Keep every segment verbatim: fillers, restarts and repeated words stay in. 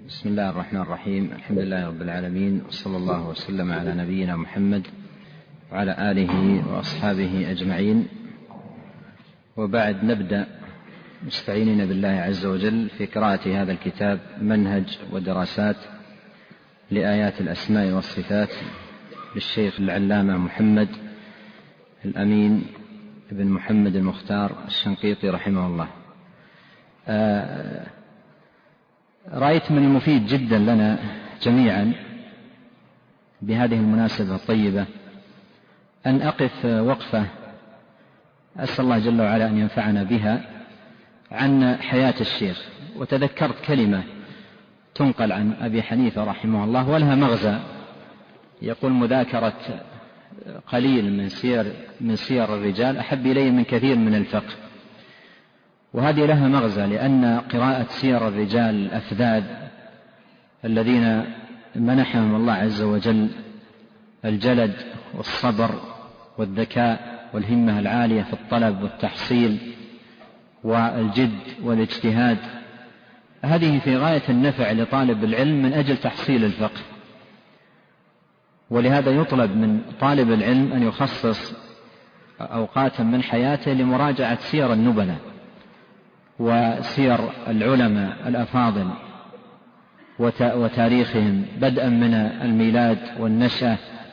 بسم الله الرحمن الرحيم. الحمد لله رب العالمين، وصلى الله وسلم على نبينا محمد وعلى آله وأصحابه أجمعين. وبعد، نبدأ مستعينين بالله عز وجل في قراءة هذا الكتاب، منهج ودراسات لآيات الأسماء والصفات للشيخ العلامة محمد الأمين بن محمد المختار الشنقيطي رحمه الله. آه رأيت من المفيد جدا لنا جميعا بهذه المناسبة الطيبة أن أقف وقفة أسأل الله جل وعلا أن ينفعنا بها عن حياة الشيخ. وتذكرت كلمة تنقل عن أبي حنيفة رحمه الله ولها مغزى، يقول: مذاكرة قليل من سير من سير الرجال أحب إلي من كثير من الفقه. وهذه لها مغزى، لأن قراءة سير الرجال الأفذاذ الذين منحهم الله عز وجل الجلد والصبر والذكاء والهمة العالية في الطلب والتحصيل والجد والاجتهاد، هذه في غاية النفع لطالب العلم من أجل تحصيل الفقه. ولهذا يطلب من طالب العلم أن يخصص أوقاتا من حياته لمراجعة سير النبلاء وسير العلماء الأفاضل وتاريخهم بدءا من الميلاد والنشأة،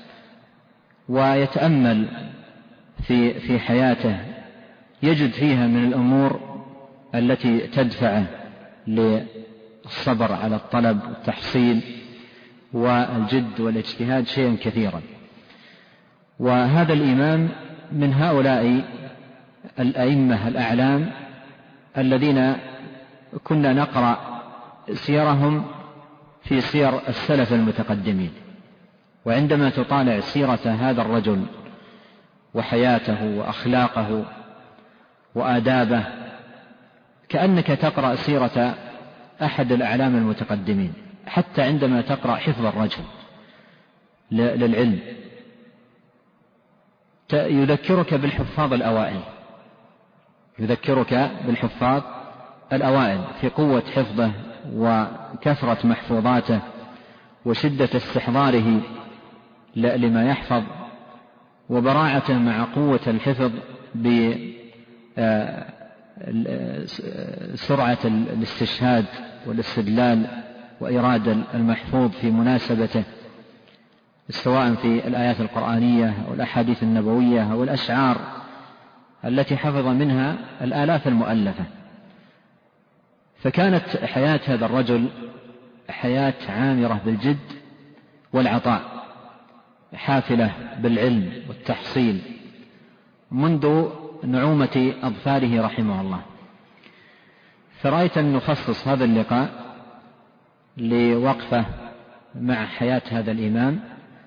ويتأمل في في حياته، يجد فيها من الأمور التي تدفعه للصبر على الطلب والتحصيل والجد والاجتهاد شيئا كثيرا. وهذا الإمام من هؤلاء الأئمة الأعلام الذين كنا نقرأ سيرهم في سير السلف المتقدمين. وعندما تطالع سيرة هذا الرجل وحياته وأخلاقه وآدابه كأنك تقرأ سيرة أحد الأعلام المتقدمين، حتى عندما تقرأ حفظ الرجل للعلم يذكرك بالحفاظ الأوائل يذكرك بالحفاظ الأوائل في قوة حفظه وكثرة محفوظاته وشدة استحضاره لما يحفظ، وبراعته مع قوة الحفظ بسرعة الاستشهاد والاستدلال وإرادة المحفوظ في مناسبته، سواء في الآيات القرآنية أو الأحاديث النبوية أو الأشعار التي حفظ منها الآلاف المؤلفة. فكانت حياة هذا الرجل حياة عامرة بالجد والعطاء، حافلة بالعلم والتحصيل منذ نعومة أظفاره رحمه الله. فرأيت أن نخصص هذا اللقاء لوقفة مع حياة هذا الإمام،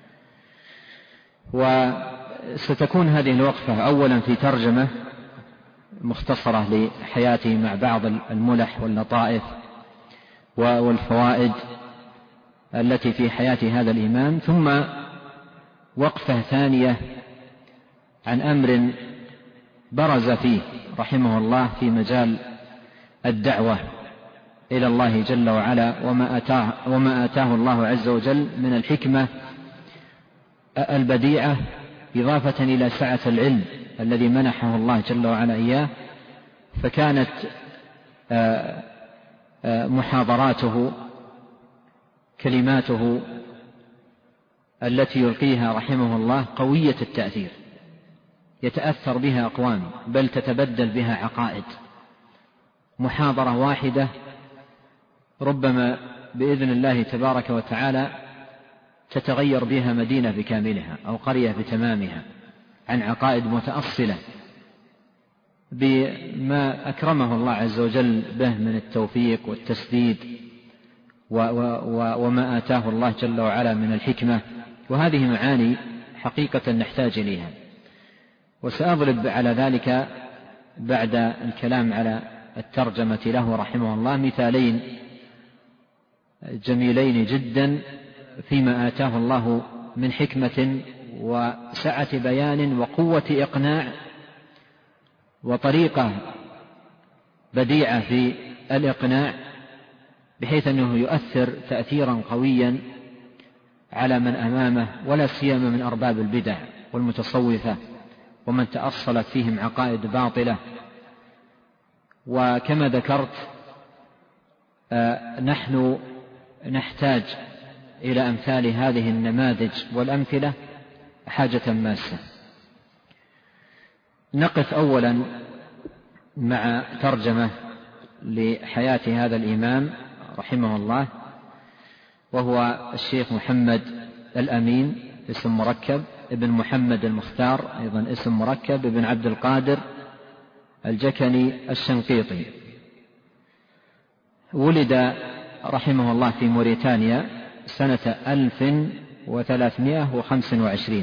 وستكون هذه الوقفة أولا في ترجمة مختصرة لحياته مع بعض الملح واللطائف والفوائد التي في حياة هذا الإمام، ثم وقفة ثانية عن أمر برز فيه رحمه الله في مجال الدعوة إلى الله جل وعلا، وما آتاه, وما آتاه الله عز وجل من الحكمة البديعة، إضافة إلى سعة العلم الذي منحه الله جل وعلا إياه. فكانت محاضراته كلماته التي يلقيها رحمه الله قوية التأثير، يتأثر بها أقوام، بل تتبدل بها عقائد. محاضرة واحدة ربما بإذن الله تبارك وتعالى تتغير بها مدينة بكاملها أو قرية بتمامها عن عقائد متأصلة بما أكرمه الله عز وجل به من التوفيق والتسديد وما آتاه الله جل وعلا من الحكمة. وهذه معاني حقيقة نحتاج إليها. وسأضرب على ذلك بعد الكلام على الترجمة له رحمه الله مثالين جميلين جدا فيما آتاه الله من حكمة وسعة بيان وقوة إقناع وطريقة بديعة في الإقناع بحيث أنه يؤثر تأثيرا قويا على من أمامه، ولا سيما من أرباب البدع والمتصوفة ومن تأصلت فيهم عقائد باطلة. وكما ذكرت نحن نحتاج إلى أمثال هذه النماذج والأمثلة حاجة ماسة. نقف أولا مع ترجمة لحياة هذا الإمام رحمه الله، وهو الشيخ محمد الأمين اسم مركب، ابن محمد المختار أيضا اسم مركب، ابن عبد القادر الجكني الشنقيطي. ولد رحمه الله في موريتانيا سنة ألف وثلاثمائة وخمسة وعشرين،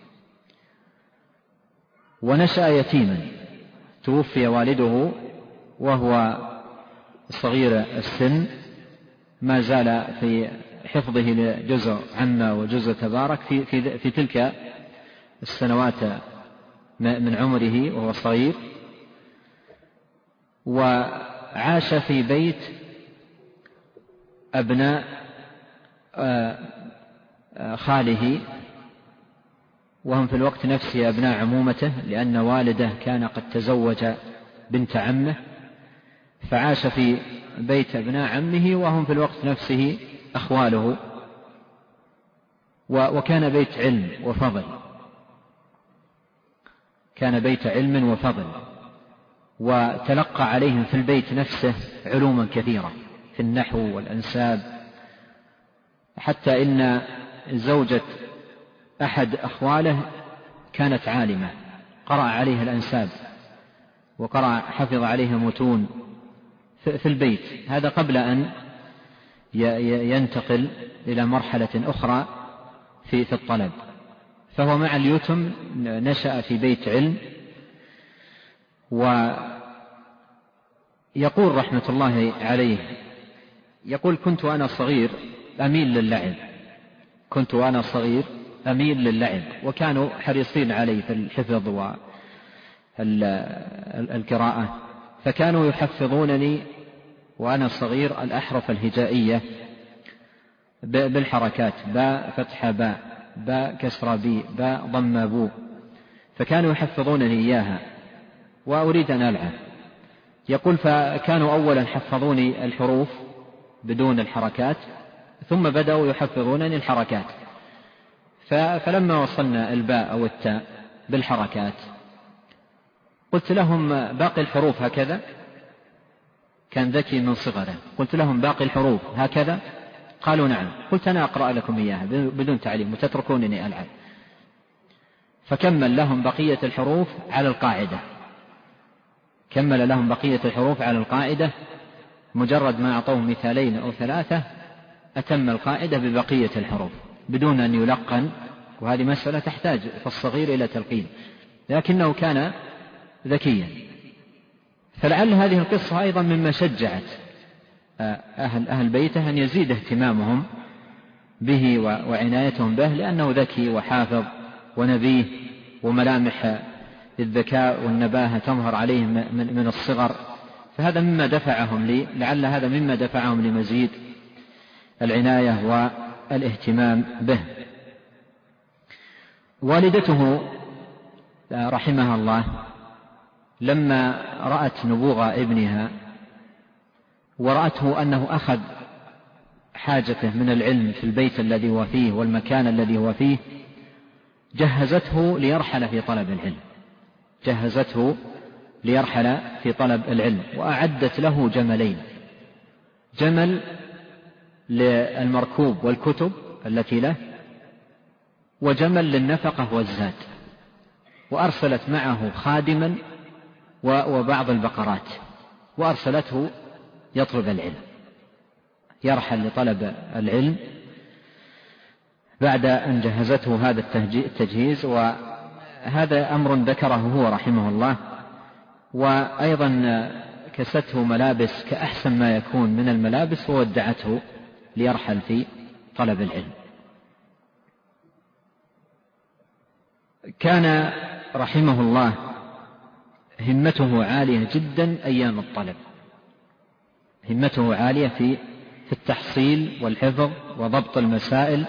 ونشأ يتيما، توفي والده وهو صغير السن، ما زال في حفظه لجزء عما وجزء تبارك في, في, في تلك السنوات من عمره وهو صغير. وعاش في بيت أبناء خاله، وهم في الوقت نفسه أبناء عمومته، لأن والده كان قد تزوج بنت عمه، فعاش في بيت أبناء عمه وهم في الوقت نفسه أخواله. وكان بيت علم وفضل، كان بيت علم وفضل، وتلقى عليهم في البيت نفسه علوما كثيرة في النحو والأنساب، حتى إن زوجة أحد أخواله كانت عالمة، قرأ عليها الأنساب وقرأ حفظ عليها متون في البيت، هذا قبل أن ينتقل إلى مرحلة أخرى في الطلب. فهو مع اليتم نشأ في بيت علم. ويقول رحمة الله عليه، يقول: كنت وأنا صغير أميل للعب، كنت وأنا صغير أميل للعب، وكانوا حريصين علي في الحفظ والقراءة، فكانوا يحفظونني وأنا صغير الأحرف الهجائية بالحركات: باء فتح باء، باء كسر بي، باء ضم بو، فكانوا يحفظونني إياها وأريد أن ألعب. يقول: فكانوا أولا حفظوني الحروف بدون الحركات، ثم بدأوا يحفظونني الحركات، فلما وصلنا الباء أو التاء بالحركات قلت لهم: باقي الحروف هكذا؟ كان ذكي من صغره. قلت لهم: باقي الحروف هكذا؟ قالوا: نعم. قلت: أنا أقرأ لكم إياها بدون تعليم وتتركونني ألعب. فكمل لهم بقية الحروف على القاعدة، كمل لهم بقية الحروف على القاعدة، مجرد ما أعطوه مثالين أو ثلاثة أتم القاعدة ببقية الحروف بدون أن يلقن، وهذه مسألة تحتاج في الصغير إلى تلقين، لكنه كان ذكيا. فلعل هذه القصة أيضا مما شجعت أهل, أهل بيته أن يزيد اهتمامهم به وعنايتهم به، لأنه ذكي وحافظ ونبيه، وملامح الذكاء والنباهة تظهر عليهم من الصغر، فهذا مما دفعهم لي لعل هذا مما دفعهم لمزيد العناية والاهتمام به. والدته رحمها الله لما رأت نبوغ ابنها ورأته أنه أخذ حاجته من العلم في البيت الذي هو فيه والمكان الذي هو فيه، جهزته ليرحل في طلب العلم، جهزته ليرحل في طلب العلم، وأعدت له جملين: جمل للمركوب والكتب التي له، وجمل للنفقة والزاد، وأرسلت معه خادما وبعض البقرات، وأرسلته يطلب العلم، يرحل لطلب العلم بعد أن جهزته هذا التجهيز. وهذا أمر ذكره هو رحمه الله. وأيضا كسته ملابس كأحسن ما يكون من الملابس وودعته ليرحل في طلب العلم. كان رحمه الله همته عالية جدا أيام الطلب، همته عالية في في التحصيل والحفظ وضبط المسائل،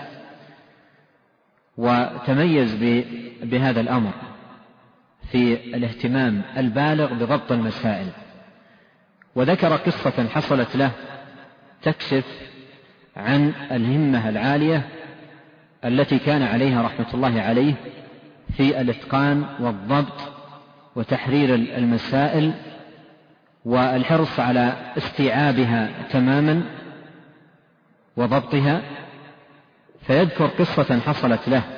وتميز بهذا الأمر في الاهتمام البالغ بضبط المسائل. وذكر قصة حصلت له تكشف عن الهمة العالية التي كان عليها رحمة الله عليه في الإتقان والضبط وتحرير المسائل والحرص على استيعابها تماما وضبطها. فيذكر قصة حصلت له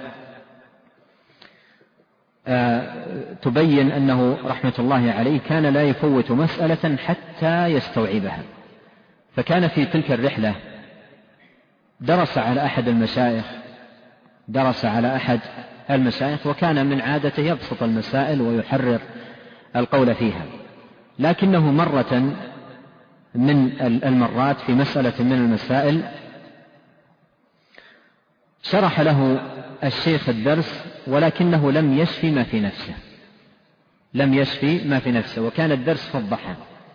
تبين أنه رحمة الله عليه كان لا يفوت مسألة حتى يستوعبها. فكان في تلك الرحلة درس على أحد المشايخ درس على أحد المشايخ وكان من عادته يبسط المسائل ويحرر القول فيها، لكنه مرة من المرات في مسألة من المسائل شرح له الشيخ الدرس ولكنه لم يشفي ما في نفسه لم يشفي ما في نفسه وكان الدرس في الضحى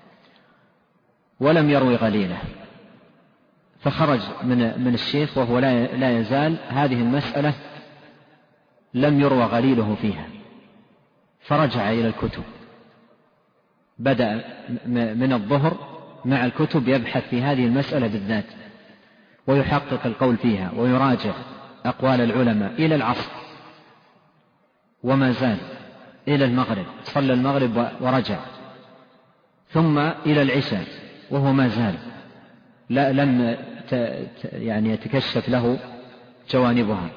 ولم يروي غليله. فخرج من من الشيخ وهو لا يزال هذه المسألة لم يروى غليله فيها، فرجع إلى الكتب، بدأ من الظهر مع الكتب يبحث في هذه المسألة بالذات ويحقق القول فيها ويراجع أقوال العلماء إلى العصر، وما زال إلى المغرب، صلى المغرب ورجع، ثم إلى العشاء وهو ما زال لا لم يعني يتكشف له جوانبها،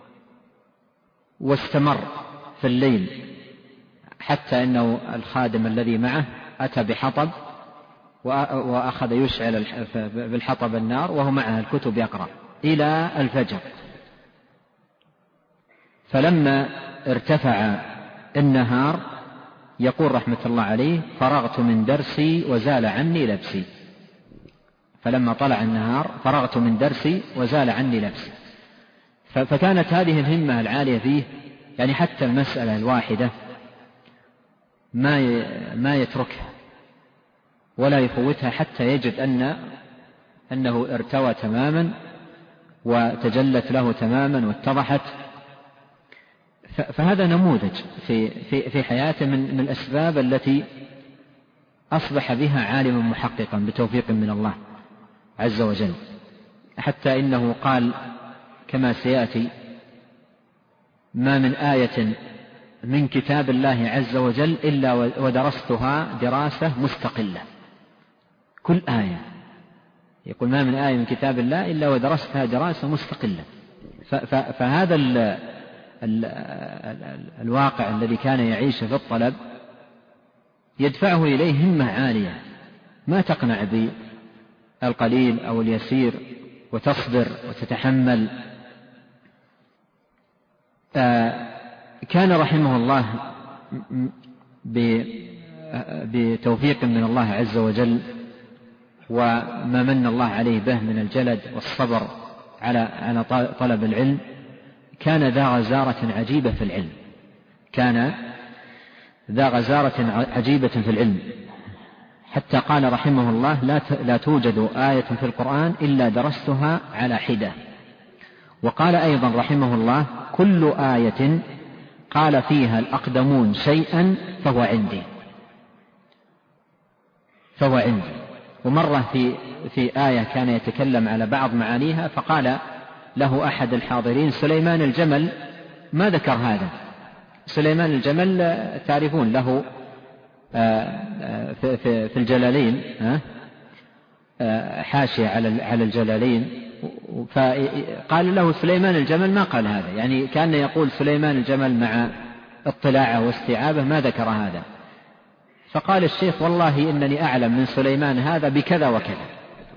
واستمر في الليل حتى إنه الخادم الذي معه أتى بحطب وأخذ يشعل بالحطب النار وهو معه الكتب يقرأ إلى الفجر. فلما ارتفع النهار يقول رحمة الله عليه: فرغت من درسي وزال عني لبسي. فلما طلع النهار فرغت من درسي وزال عني لبسي. فكانت هذه الهمة العالية فيه، يعني حتى المسألة الواحدة ما ما يتركها ولا يفوتها حتى يجد أن أنه ارتوى تماما وتجلت له تماما واتضحت. فهذا نموذج في في في حياته من من الأسباب التي أصبح بها عالما محققا بتوفيق من الله عز وجل، حتى إنه قال كما سيأتي: ما من آية من كتاب الله عز وجل إلا ودرستها دراسة مستقلة. كل آية، يقول: ما من آية من كتاب الله إلا ودرستها دراسة مستقلة. فهذا ال ال ال الواقع الذي كان يعيش في الطلب يدفعه إليه همة عالية، ما تقنع بالقليل أو اليسير وتصبر وتتحمل. كان رحمه الله بتوفيق من الله عز وجل وما من الله عليه به من الجلد والصبر على على طلب العلم، كان ذا غزارة عجيبة في العلم كان ذا غزارة عجيبة في العلم حتى قال رحمه الله: لا لا توجد آية في القرآن إلا درستها على حدة. وقال أيضا رحمه الله: كل آية قال فيها الأقدمون شيئا فهو عندي فهو عندي. ومرة في في آية كان يتكلم على بعض معانيها، فقال له أحد الحاضرين: سليمان الجمل ما ذكر هذا. سليمان الجمل تعرفون له في الجلالين حاشية على الجلالين، فقال له: سليمان الجمل ما قال هذا، يعني كان يقول سليمان الجمل مع اطلاعه واستيعابه ما ذكر هذا. فقال الشيخ: والله إنني أعلم من سليمان هذا بكذا وكذا.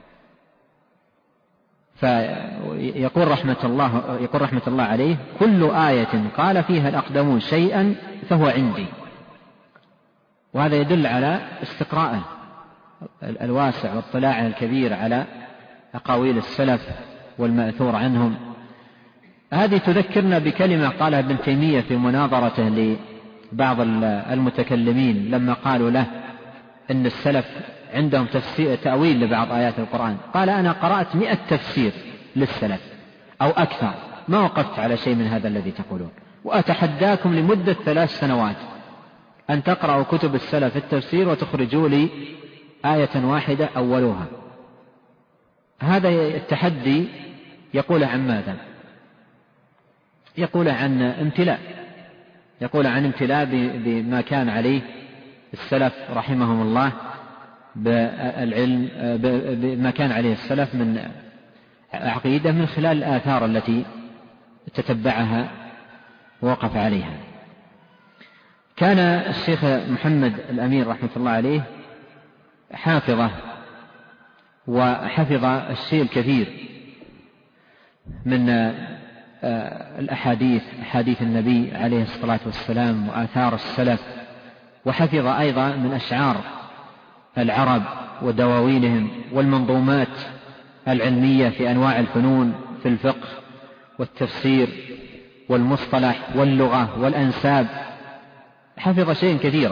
فيقول رحمة الله يقول رحمة الله عليه: كل آية قال فيها الأقدمون شيئا فهو عندي. وهذا يدل على استقراءه الواسع واطلاعه الكبير على أقاويل السلف والمأثور عنهم. هذه تذكرنا بكلمة قالها ابن تيمية في مناظرته لبعض المتكلمين لما قالوا له إن السلف عندهم تفسير تأويل لبعض آيات القرآن، قال أنا قرأت مئة تفسير للسلف أو أكثر، ما وقفت على شيء من هذا الذي تقولون، وأتحداكم لمدة ثلاث سنوات أن تقرأوا كتب السلف التفسير وتخرجوا لي آية واحدة أولوها. هذا التحدي يقول عن ماذا؟ يقول عن امتلاء، يقول عن امتلاء بما كان عليه السلف رحمهم الله بالعلم، بما كان عليه السلف من عقيدة من خلال الآثار التي تتبعها ووقف عليها. كان الشيخ محمد الأمين رحمة الله عليه حافظه، وحفظ الشيء الكثير من الأحاديث، أحاديث النبي عليه الصلاة والسلام وآثار السلف، وحفظ أيضا من أشعار العرب ودواوينهم والمنظومات العلمية في أنواع الفنون، في الفقه والتفسير والمصطلح واللغة والأنساب، حفظ شيئا كثيرا.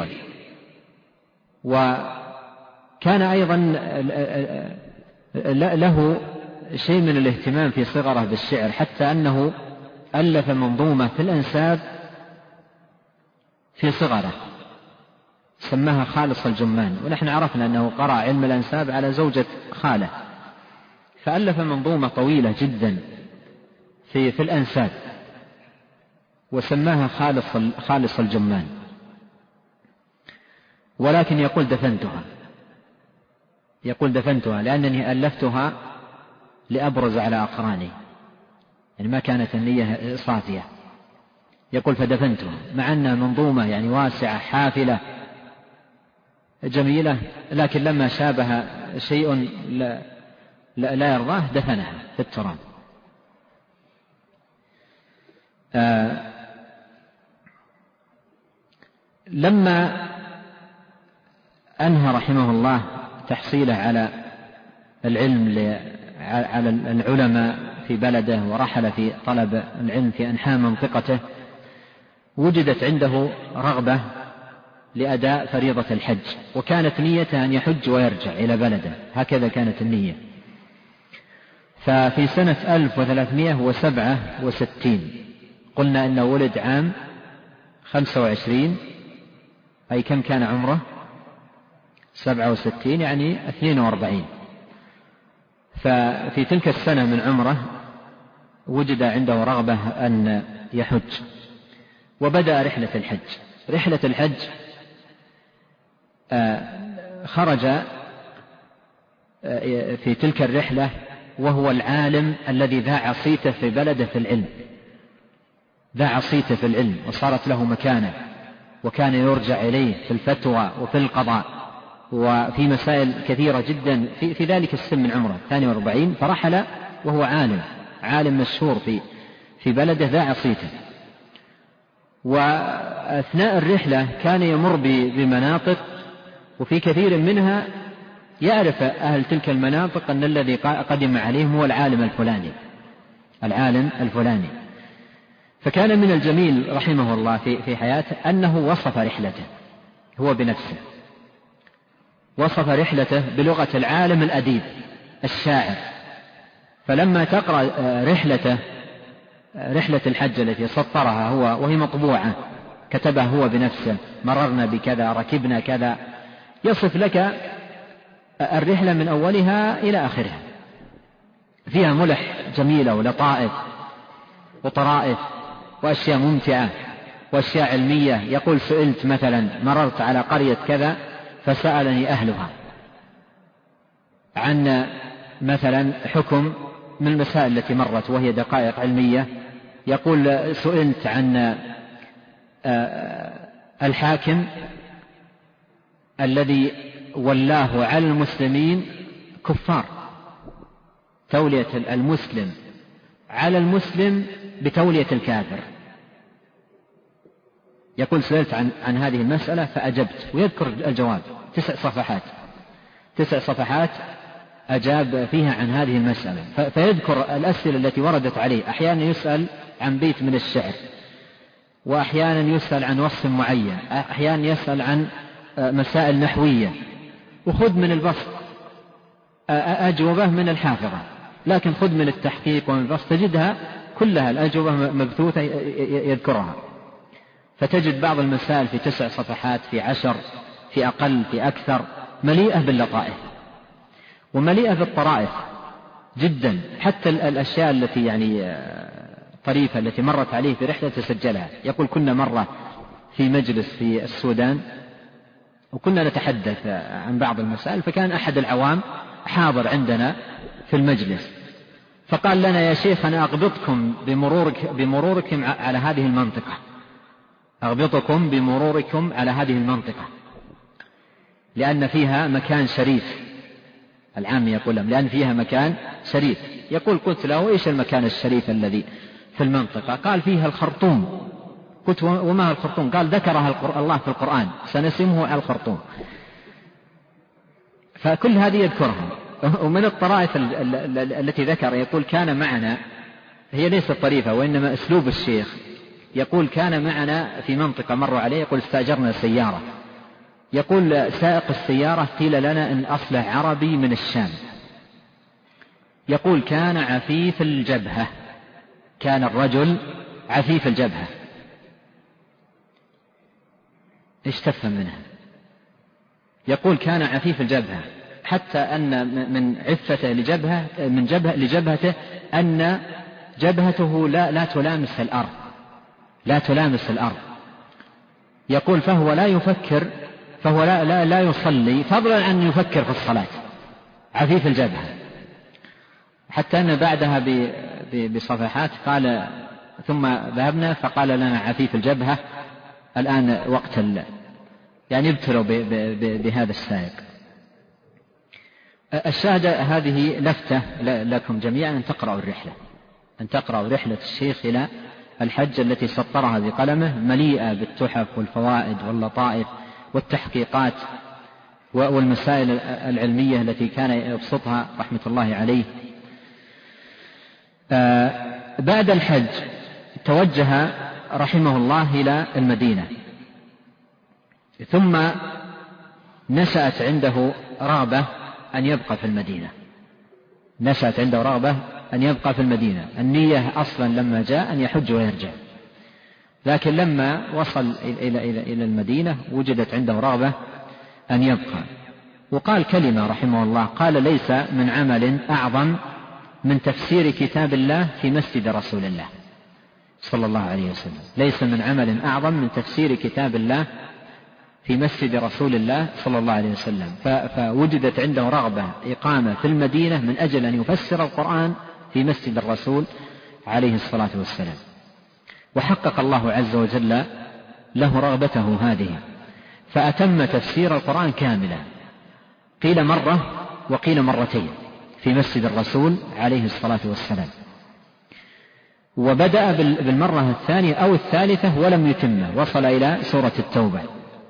وكان أيضا له شيء من الاهتمام في صغره بالشعر، حتى أنه ألف منظومة في الأنساب في صغره سماها خالص الجمان، ونحن عرفنا أنه قرأ علم الأنساب على زوجة خاله، فألف منظومة طويلة جدا في, في الأنساب وسماها خالص, خالص الجمان. ولكن يقول دفنتها، يقول دفنتها لأنني ألفتها لأبرز على أقراني، يعني ما كانت النية صافية. يقول فدفنتها، مع أنها منظومة يعني واسعة حافلة جميلة، لكن لما شابه شيء لا, لا, لا يرضاه دفنها في التراب. آه لما أنهى رحمه الله تحصيله على العلم على العلماء في بلده، ورحل في طلب العلم في أنحاء منطقته، وجدت عنده رغبة لأداء فريضة الحج، وكانت نيته أن يحج ويرجع إلى بلده، هكذا كانت النية. ففي سنة ألف وثلاثمائة وسبعة وستين قلنا أنه ولد عام خمسة وعشرين، أي كم كان عمره؟ سبعة وستين يعني اثنين وأربعين. ففي تلك السنة من عمره وجد عنده رغبة أن يحج، وبدأ رحلة الحج. رحلة الحج خرج في تلك الرحلة وهو العالم الذي ذاع صيته في بلده في العلم، ذاع صيته في العلم وصارت له مكانة، وكان يرجع إليه في الفتوى وفي القضاء وفي مسائل كثيرة جدا في, في ذلك السن من عمره ثاني وأربعين. فرحل وهو عالم عالم مشهور في, في بلده ذاع صيته. وأثناء الرحلة كان يمر بمناطق، وفي كثير منها يعرف أهل تلك المناطق أن الذي قدم عليهم هو العالم الفلاني العالم الفلاني. فكان من الجميل رحمه الله في, في حياته أنه وصف رحلته هو بنفسه، وصف رحلته بلغة العالم الأديب الشاعر. فلما تقرأ رحلته رحلة الحج التي سطرها هو وهي مطبوعة كتبها هو بنفسه، مررنا بكذا ركبنا كذا، يصف لك الرحلة من أولها إلى آخرها، فيها ملح جميلة ولطائف وطرائف وأشياء ممتعة وأشياء علمية. يقول سئلت مثلا مررت على قرية كذا فسألني أهلها عن مثلا حكم من المسائل التي مرت وهي دقائق علمية. يقول سئلت عن الحاكم الذي ولاه على المسلمين كفار، تولية المسلم على المسلم بتولية الكافر. يقول سئلت عن, عن هذه المسألة فأجبت، ويذكر الجواب تسع صفحات تسع صفحات أجاب فيها عن هذه المسألة. فيذكر الأسئلة التي وردت عليه، أحيانا يسأل عن بيت من الشعر، وأحيانا يسأل عن وصف معين، أحيانا يسأل عن مسائل نحوية، وخذ من البسط أجوبة من الحافظة، لكن خذ من التحقيق ومن البسط تجدها كلها الأجوبة مبثوثة يذكرها، فتجد بعض المسائل في تسع صفحات، في عشر، في أقل، في أكثر، مليئة باللطائف ومليئة بالطرائف جدا، حتى الأشياء التي يعني طريفة التي مرت عليه في رحلة تسجلها. يقول كنا مرة في مجلس في السودان وكنا نتحدث عن بعض المسائل، فكان أحد العوام حاضر عندنا في المجلس، فقال لنا يا شيخ أنا أغبطكم بمرورك بمروركم على هذه المنطقة، أغبطكم بمروركم على هذه المنطقة لأن فيها مكان شريف. العام يقول لهم لأن فيها مكان شريف. يقول قلت له إيش المكان الشريف الذي في المنطقة؟ قال فيها الخرطوم. قلت وما الخرطوم؟ قال ذكرها الله في القرآن سنسمه على الخرطوم. فكل هذه يذكرها. ومن الطرائف التي ذكر يقول كان معنا، هي ليست طريفة وإنما أسلوب الشيخ، يقول كان معنا في منطقة مروا عليه، يقول استأجرنا سيارة، يقول سائق السيارة قيل لنا أن أصله عربي من الشام، يقول كان عفيف الجبهة، كان الرجل عفيف الجبهة. ايش تفهم منها؟ يقول كان عفيف الجبهة حتى أن من عفته لجبهة من جبهة لجبهته أن جبهته لا, لا تلامس الأرض، لا تلامس الأرض. يقول فهو لا يفكر، فهو لا, لا, لا يصلي فضلا عن يفكر في الصلاة، عفيف الجبهة. حتى أن بعدها بصفحات قال ثم ذهبنا فقال لنا عفيف الجبهة الآن وقت ال... يعني ابتلوا بهذا السائق. الشاهدة هذه لفتة لكم جميعا أن تقرأوا الرحلة، أن تقرأوا رحلة الشيخ إلى الحج التي سطرها بقلمه، مليئة بالتحف والفوائد واللطائف والتحقيقات والمسائل العلمية التي كان يبسطها رحمة الله عليه. بعد الحج توجه رحمه الله إلى المدينة، ثم نشأت عنده رغبة أن يبقى في المدينة، نشأت عنده رغبة أن يبقى في المدينة. النية أصلا لما جاء أن يحج ويرجع، لكن لما وصل إلى, إلى, إلى المدينة وجدت عنده رغبة أن يبقى. وقال كلمة رحمه الله، قال ليس من عمل أعظم من تفسير كتاب الله في مسجد رسول الله صلى الله عليه وسلم، ليس من عمل أعظم من تفسير كتاب الله في مسجد رسول الله صلى الله عليه وسلم. فوجدت عنده رغبة إقامة في المدينة من أجل أن يفسر القرآن في مسجد الرسول عليه الصلاة والسلام، وحقق الله عز وجل له رغبته هذه، فأتم تفسير القرآن كاملا، قيل مرة وقيل مرتين في مسجد الرسول عليه الصلاة والسلام. وبدأ بالمرة الثانية أو الثالثة ولم يتمه، وصل إلى سورة التوبة.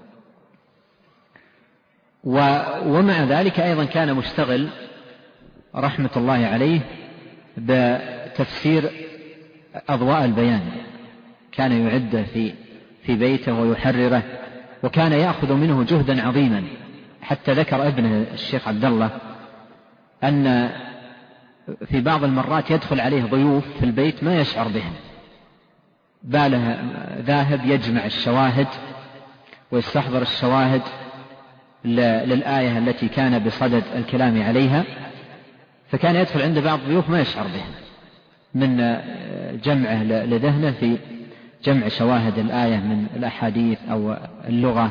ومع ذلك أيضا كان مشتغل رحمة الله عليه بتفسير أضواء البيان، كان يعده في في بيته ويحرره، وكان يأخذ منه جهدا عظيما، حتى ذكر ابنه الشيخ عبد الله أن في بعض المرات يدخل عليه ضيوف في البيت ما يشعر بهم، باله ذاهب يجمع الشواهد ويستحضر الشواهد للآية التي كان بصدد الكلام عليها، فكان يدخل عند بعض الضيوف ما يشعر بهم من جمعه لذهنه في جمع شواهد الآية من الأحاديث أو اللغة.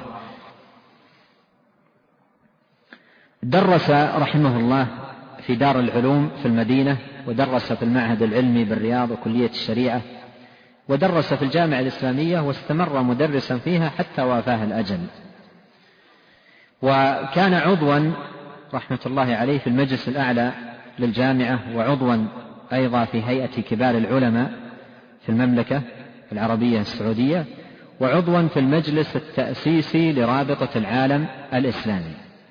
درس رحمه الله في دار العلوم في المدينة، ودرس في المعهد العلمي بالرياض وكلية الشريعة، ودرس في الجامعة الإسلامية، واستمر مدرسا فيها حتى وافاه الأجل. وكان عضوا رحمة الله عليه في المجلس الأعلى للجامعة، وعضوا أيضا في هيئة كبار العلماء في المملكة العربية السعودية، وعضوا في المجلس التأسيسي لرابطة العالم الإسلامي.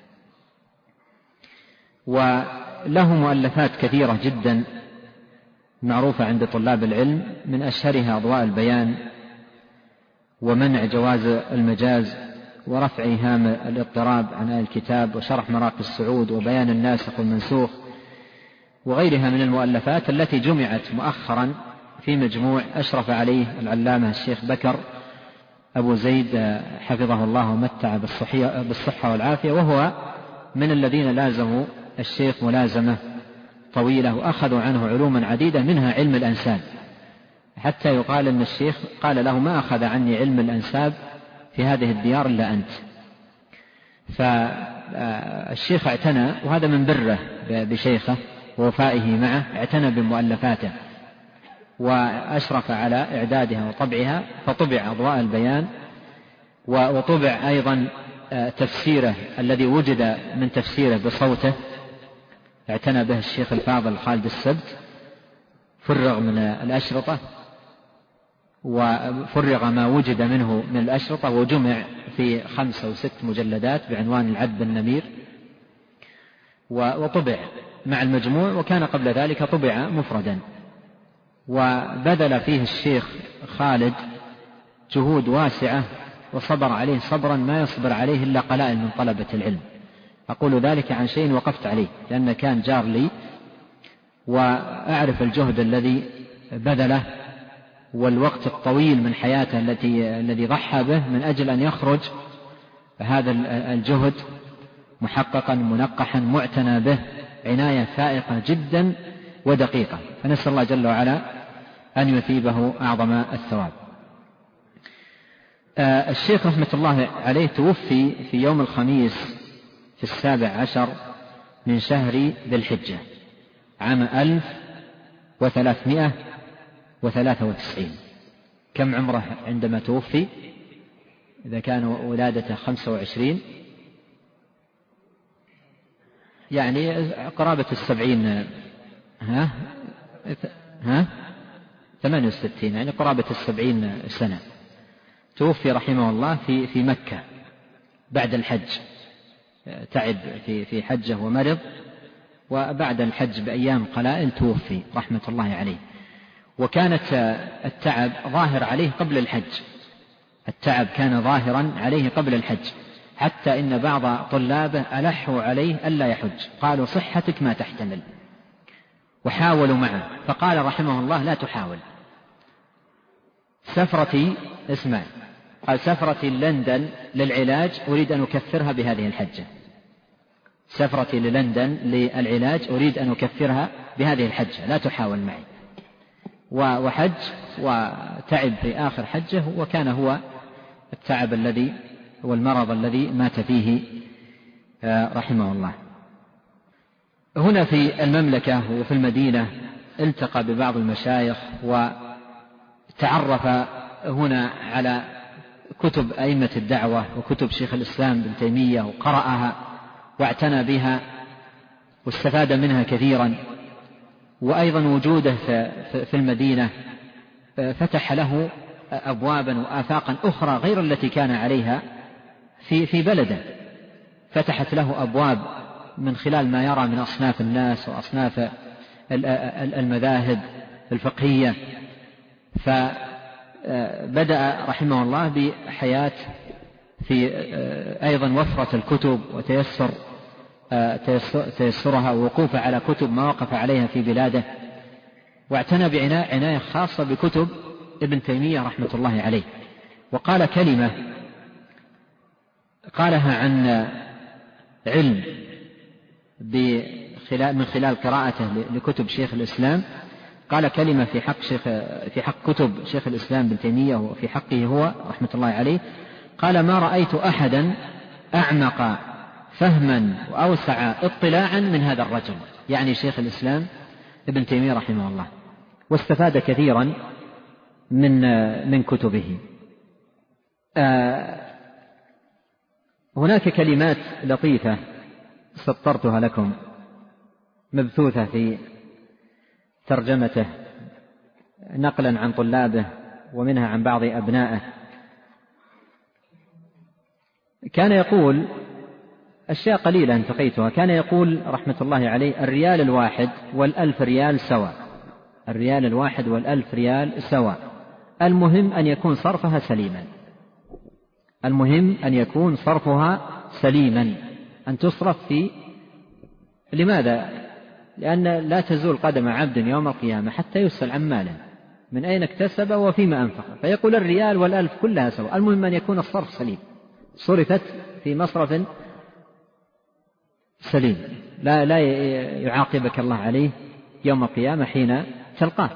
وله مؤلفات كثيرة جدا معروفة عند طلاب العلم، من أشهرها أضواء البيان، ومنع جواز المجاز، ورفع إيهام الاضطراب عن أهل الكتاب وشرح مراقي السعود وبيان الناسخ والمنسوخ وغيرها من المؤلفات التي جمعت مؤخرا في مجموع أشرف عليه العلامة الشيخ بكر أبو زيد حفظه الله ومتع بالصحة والعافية، وهو من الذين لازموا الشيخ ملازمة طويلة وأخذوا عنه علوما عديدة منها علم الأنساب، حتى يقال أن الشيخ قال له ما أخذ عني علم الأنساب في هذه الديار إلا أنت. فالشيخ اعتنى، وهذا من بره بشيخه ووفائه معه، اعتنى بمؤلفاته وأشرف على إعدادها وطبعها، فطبع أضواء البيان، وطبع أيضا تفسيره الذي وجد من تفسيره بصوته، اعتنى به الشيخ الفاضل خالد السبت، فرغ من الأشرطة وفرغ ما وجد منه من الأشرطة وجمع في خمسة وست مجلدات بعنوان العذب النمير، وطبع مع المجموع، وكان قبل ذلك طبع مفردا. وبذل فيه الشيخ خالد جهود واسعة وصبر عليه صبرا ما يصبر عليه إلا قلائل من طلبة العلم. أقول ذلك عن شيء وقفت عليه لأن كان جار لي وأعرف الجهد الذي بذله والوقت الطويل من حياته التي الذي ضحى به من أجل أن يخرج هذا الجهد محققا منقحا معتنى به عناية فائقة جدا ودقيقة، فنسأل الله جل وعلا أن يثيبه أعظم الثواب. الشيخ رحمة الله عليه توفي في يوم الخميس في السابع عشر من شهر ذي الحجة عام ألف وثلاثمائة وثلاثة وتسعين. كم عمره عندما توفي؟ إذا كان ولادته خمسة وعشرين يعني قرابة السبعين، ها ها ثمانية وستين يعني قرابة السبعين سنة. توفي رحمه الله في في مكة بعد الحج، تعب في في حجه ومرض، وبعد الحج بأيام قلائل توفي رحمة الله عليه. وكانت التعب ظاهر عليه قبل الحج، التعب كان ظاهرا عليه قبل الحج، حتى إن بعض طلابه ألحوا عليه ألا يحج، قالوا صحتك ما تحتمل، وحاولوا معه، فقال رحمه الله لا تحاول. سفرتي اسمع قال سفرتي لندن للعلاج أريد أن أكفرها بهذه الحجة، سفرتي للندن للعلاج أريد أن أكفرها بهذه الحجة، لا تحاول معي. وحج وتعب في آخر حجه، وكان هو التعب الذي والمرض الذي مات فيه رحمه الله. هنا في المملكة وفي المدينة التقى ببعض المشايخ وتعرف هنا على كتب أئمة الدعوة وكتب شيخ الإسلام ابن تيمية وقرأها واعتنى بها واستفاد منها كثيرا. وأيضا وجوده في المدينة فتح له أبوابا وآفاقا أخرى غير التي كان عليها في في بلده، فتحت له أبواب من خلال ما يرى من أصناف الناس وأصناف المذاهب الفقهية. فبدأ رحمه الله بحياة في أيضا وفرة الكتب وتيسر تيسرها ووقوف على كتب ما وقف عليها في بلاده، واعتنى بعناية عناية خاصة بكتب ابن تيمية رحمة الله عليه. وقال كلمة قالها عن علم من خلال قراءته لكتب شيخ الإسلام، قال كلمة في حق شيخ في حق كتب شيخ الإسلام ابن تيمية وفي حقه هو رحمة الله عليه، قال ما رأيت أحدا أعمق فهما وأوسع اطلاعا من هذا الرجل، يعني شيخ الإسلام ابن تيمية رحمه الله، واستفاد كثيرا من من كتبه. آه هناك كلمات لطيفة سطرتها لكم مبثوثة في ترجمته نقلا عن طلابه ومنها عن بعض أبنائه. كان يقول أشياء قليلة انتقيتها، كان يقول رحمة الله عليه الريال الواحد والألف ريال سواء، الريال الواحد والألف ريال سواء، المهم أن يكون صرفها سليما، المهم أن يكون صرفها سليما، أن تصرف في لماذا؟ لأن لا تزول قدم عبد يوم القيامة حتى يسأل عن ماله من أين اكتسب وفيما أنفق، فيقول الريال والألف كلها سواء، المهم أن يكون الصرف سليم، صرفت في مصرف سليم لا, لا يعاقبك الله عليه يوم القيامة حين تلقاه.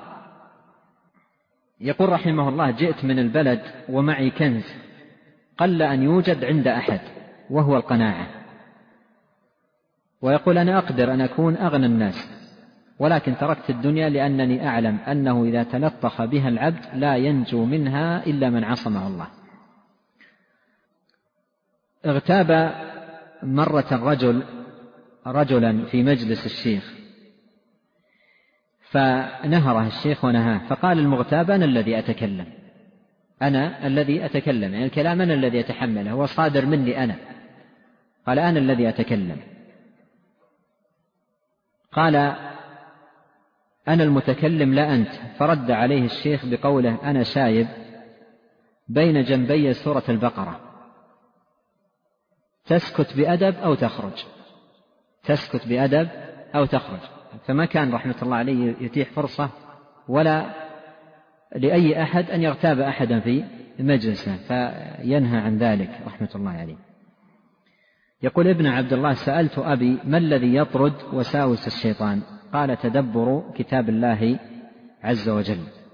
يقول رحمه الله: جئت من البلد ومعي كنز قل أن يوجد عند أحد وهو القناعة. ويقول: أنا أقدر أن أكون أغنى الناس، ولكن تركت الدنيا لأنني أعلم أنه إذا تلطخ بها العبد لا ينجو منها إلا من عصمه الله. اغتاب مرة رجل رجلا في مجلس الشيخ، فنهره الشيخ ونهاه، فقال المغتاب: أنا الذي أتكلم، أنا الذي أتكلم، يعني الكلام أنا الذي أتحمله، هو صادر مني أنا. قال: أنا الذي أتكلم. قال: أنا المتكلم لا أنت. فرد عليه الشيخ بقوله: أنا شايب بين جنبي سورة البقرة، تسكت بأدب أو تخرج، تسكت بأدب أو تخرج. فما كان رحمة الله عليه يتيح فرصة ولا لأي أحد أن يغتاب أحدا في مجلسه، فينهى عن ذلك رحمة الله عليه. يقول ابن عبد الله: سألت أبي: ما الذي يطرد وساوس الشيطان؟ قال: تدبر كتاب الله عز وجل.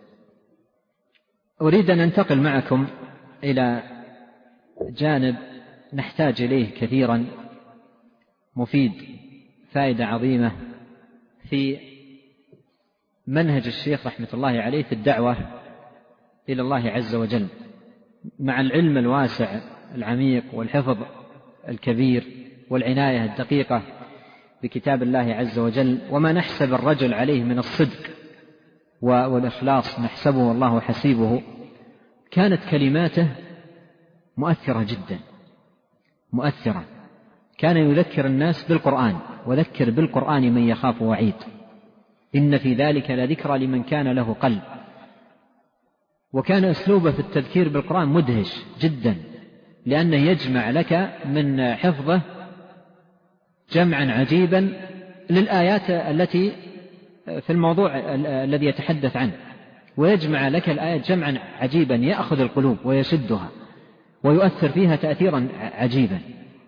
أريد أن أنتقل معكم إلى جانب نحتاج إليه كثيرا، مفيد، فائدة عظيمة في منهج الشيخ رحمة الله عليه في الدعوة إلى الله عز وجل، مع العلم الواسع العميق والحفظ الكبير والعناية الدقيقة بكتاب الله عز وجل، وما نحسب الرجل عليه من الصدق والإخلاص نحسبه والله حسيبه. كانت كلماته مؤثرة جدا، مؤثرة. كان يذكر الناس بالقرآن: وذكر بالقرآن من يخاف وعيد، إن في ذلك لذكرى لمن كان له قلب. وكان أسلوبه في التذكير بالقرآن مدهش جدا، لأنه يجمع لك من حفظه جمعا عجيبا للآيات التي في الموضوع الذي يتحدث عنه، ويجمع لك الآيات جمعا عجيبا يأخذ القلوب ويشدها ويؤثر فيها تأثيرا عجيبا.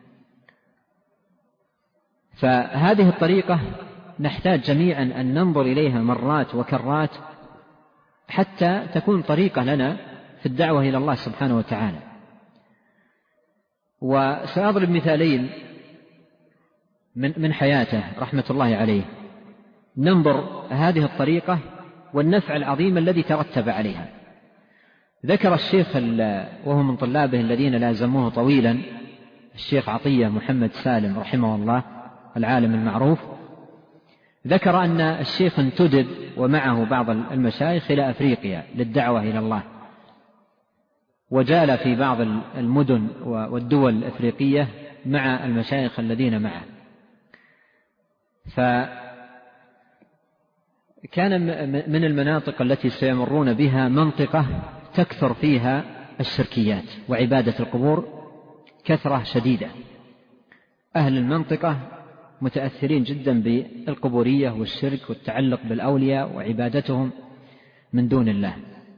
فهذه الطريقة نحتاج جميعا أن ننظر إليها مرات وكرات حتى تكون طريقة لنا في الدعوة إلى الله سبحانه وتعالى. وسأضرب مثالين من حياته رحمة الله عليه، ننظر هذه الطريقة والنفع العظيم الذي ترتب عليها. ذكر الشيخ وهو من طلابه الذين لازموه طويلا، الشيخ عطية محمد سالم رحمه الله العالم المعروف، ذكر أن الشيخ انتدب ومعه بعض المشايخ إلى أفريقيا للدعوة إلى الله، وجال في بعض المدن والدول الأفريقية مع المشايخ الذين معه. فكان من المناطق التي سيمرون بها منطقة تكثر فيها الشركيات وعبادة القبور كثرة شديدة. أهل المنطقة متأثرين جدا بالقبورية والشرك والتعلق بالأولياء وعبادتهم من دون الله.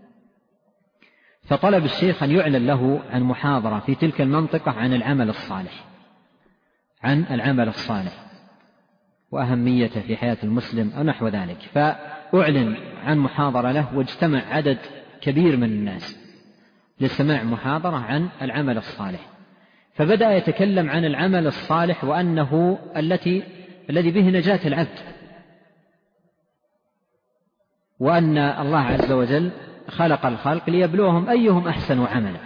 فطلب الشيخ أن يعلن له عن محاضرة في تلك المنطقة عن العمل الصالح، عن العمل الصالح وأهميته في حياة المسلم أو نحو ذلك. فأعلن عن محاضرة له، واجتمع عدد كبير من الناس لسماع محاضرة عن العمل الصالح. فبدأ يتكلم عن العمل الصالح وأنه التي الذي به نجاة العبد، وأن الله عز وجل خلق الخلق ليبلوهم أيهم أحسن عملا،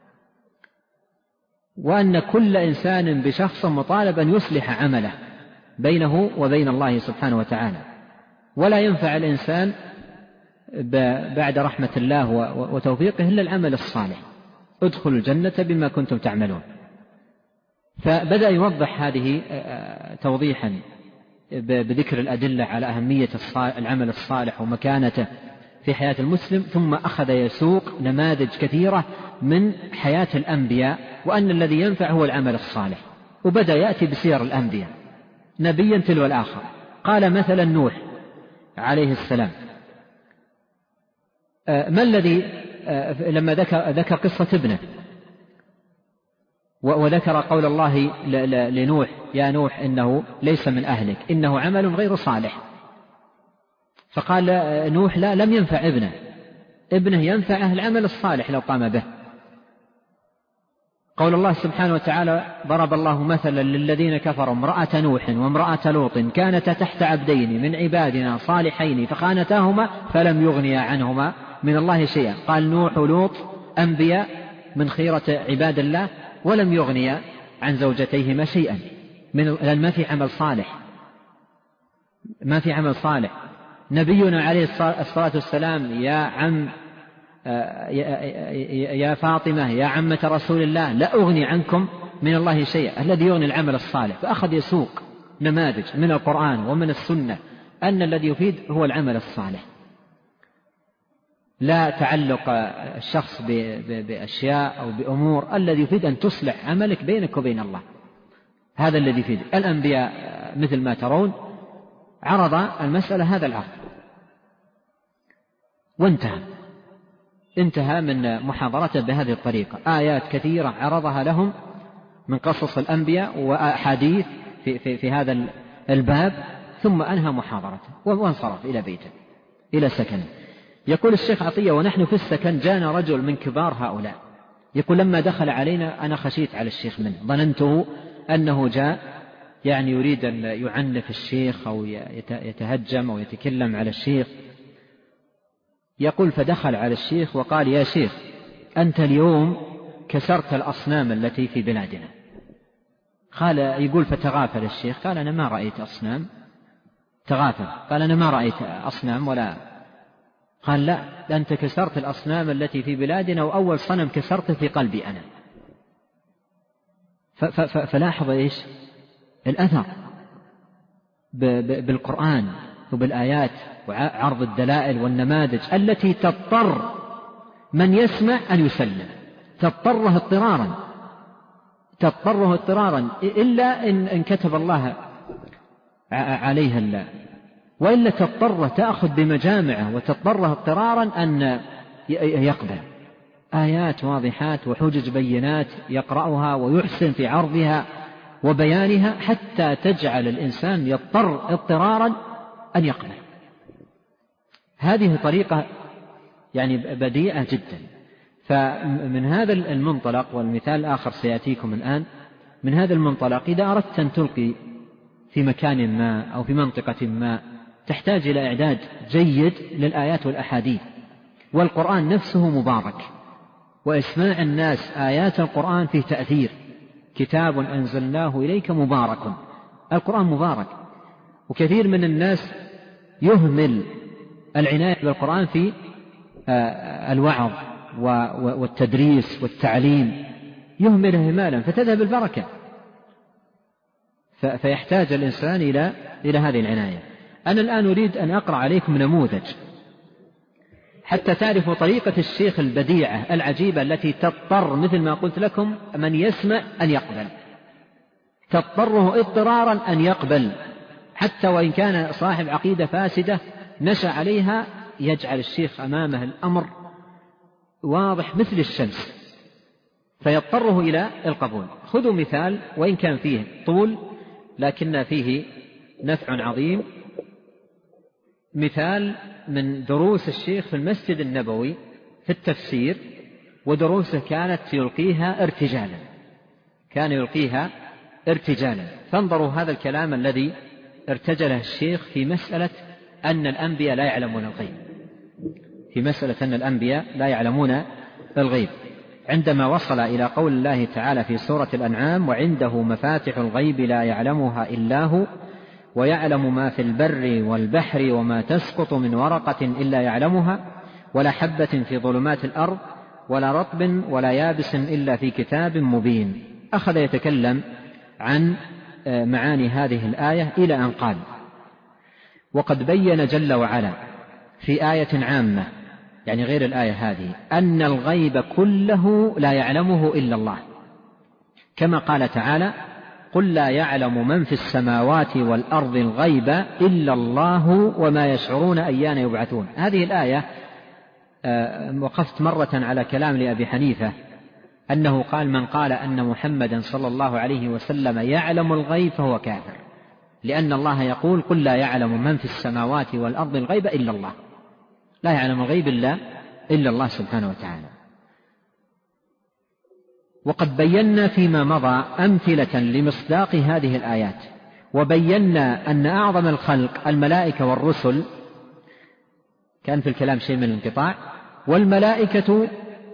وأن كل إنسان بشخص مطالب أن يصلح عمله بينه وبين الله سبحانه وتعالى، ولا ينفع الإنسان بعد رحمة الله وتوفيقه إلا العمل الصالح. ادخلوا الجنة بما كنتم تعملون. فبدأ يوضح هذه توضيحا بذكر الأدلة على أهمية العمل الصالح ومكانته في حياة المسلم، ثم أخذ يسوق نماذج كثيرة من حياة الأنبياء، وأن الذي ينفع هو العمل الصالح، وبدأ يأتي بسير الأنبياء نبيا تلو الآخر. قال مثلا نوح عليه السلام، ما الذي لما ذكر, ذكر قصة ابنه وذكر قول الله لنوح يا نوح إنه ليس من أهلك إنه عمل غير صالح، فقال نوح لا، لم ينفع ابنه، ابنه ينفعه العمل الصالح لو قام به. قول الله سبحانه وتعالى ضرب الله مثلا للذين كفروا امرأة نوح وامرأة لوط كانتا تحت عبدين من عبادنا صالحين فخانتاهما فلم يغنيا عنهما من الله شيئا. قال نوح ولوط أنبياء من خيرة عباد الله ولم يغنيا عن زوجتيهما شيئا، لأن ما في عمل صالح، ما في عمل صالح. نبينا عليه الصلاة والسلام يا عم يا فاطمة يا عمة رسول الله لا أغني عنكم من الله شيئا، الذي يغني العمل الصالح. فأخذ يسوق نماذج من القرآن ومن السنة أن الذي يفيد هو العمل الصالح، لا تعلق الشخص بأشياء أو بأمور، الذي يفيد أن تصلح عملك بينك وبين الله، هذا الذي يفيد. الأنبياء مثل ما ترون عرض المسألة هذا العرض وانتهى انتهى من محاضرته بهذه الطريقة. آيات كثيرة عرضها لهم من قصص الأنبياء وأحاديث في, في, في هذا الباب، ثم أنهى محاضرته وانصرف إلى بيته إلى سكنه. يقول الشيخ عطية ونحن في السكن جاءنا رجل من كبار هؤلاء، يقول لما دخل علينا أنا خشيت على الشيخ منه، ظننته أنه جاء يعني يريد أن يعنف الشيخ أو يتهجم أو يتكلم على الشيخ. يقول فدخل على الشيخ وقال يا شيخ أنت اليوم كسرت الأصنام التي في بلادنا. قال يقول فتغافل الشيخ قال أنا ما رأيت أصنام، تغافل قال أنا ما رأيت أصنام ولا، قال لا أنت كسرت الأصنام التي في بلادنا وأول صنم كسرته في قلبي أنا. فلاحظ إيش الأثر بالقرآن وبالآيات وعرض الدلائل والنماذج التي تضطر من يسمع أن يسلم، تضطره اضطرارا تضطره اضطرارا إلا إن كتب الله عليها الله، وإلا تضطر تأخذ بمجامعه وتضطره اضطرارا أن يقبل آيات واضحات وحجج بينات يقرأها ويحسن في عرضها وبيانها حتى تجعل الإنسان يضطر اضطرارا أن يقبل. هذه طريقة يعني بديعة جدا. فمن هذا المنطلق، والمثال الآخر سيأتيكم الآن، من هذا المنطلق إذا أردت أن تلقي في مكان ما أو في منطقة ما تحتاج إلى إعداد جيد للآيات والأحاديث، والقرآن نفسه مبارك، وإسماع الناس آيات القرآن فيه تأثير. كتاب أنزلناه إليك مبارك، القرآن مبارك، وكثير من الناس يهمل العناية بالقرآن في الوعظ والتدريس والتعليم، يهمله همالا فتذهب البركة، فيحتاج الإنسان إلى إلى هذه العناية. أنا الآن أريد أن أقرأ عليكم نموذج حتى تعرفوا طريقة الشيخ البديعة العجيبة التي تضطر مثل ما قلت لكم من يسمع أن يقبل، تضطره اضطرارا أن يقبل، حتى وإن كان صاحب عقيدة فاسدة نشأ عليها، يجعل الشيخ أمامه الأمر واضح مثل الشمس فيضطره إلى القبول. خذوا مثال وإن كان فيه طول لكن فيه نفع عظيم، مثال من دروس الشيخ في المسجد النبوي في التفسير، ودروسه كانت يلقيها ارتجالا، كان يلقيها ارتجالا. فانظروا هذا الكلام الذي ارتجله الشيخ في مسألة أن الأنبياء لا يعلمون الغيب، في مسألة أن الأنبياء لا يعلمون الغيب، عندما وصل إلى قول الله تعالى في سورة الأنعام وعنده مفاتح الغيب لا يعلمها إلا هو ويعلم ما في البر والبحر وما تسقط من ورقة إلا يعلمها ولا حبة في ظلمات الأرض ولا رطب ولا يابس إلا في كتاب مبين. أخذ يتكلم عن معاني هذه الآية إلى أن قال وقد بين جل وعلا في آية عامة يعني غير الآية هذه، أن الغيب كله لا يعلمه إلا الله، كما قال تعالى: قل لا يعلم من في السماوات والأرض الغيب إلا الله وما يشعرون أيان يبعثون. هذه الآية وقفت مرة على كلام لأبي حنيفة أنه قال: من قال أن محمدا صلى الله عليه وسلم يعلم الغيب فهو كافر، لأن الله يقول: قل لا يعلم من في السماوات والأرض الغيب إلا الله، لا يعلم الغيب إلا, إلا الله سبحانه وتعالى. وقد بينا فيما مضى أمثلة لمصداق هذه الآيات، وبينا أن أعظم الخلق الملائكة والرسل، كان في الكلام شيء من الانقطاع، والملائكة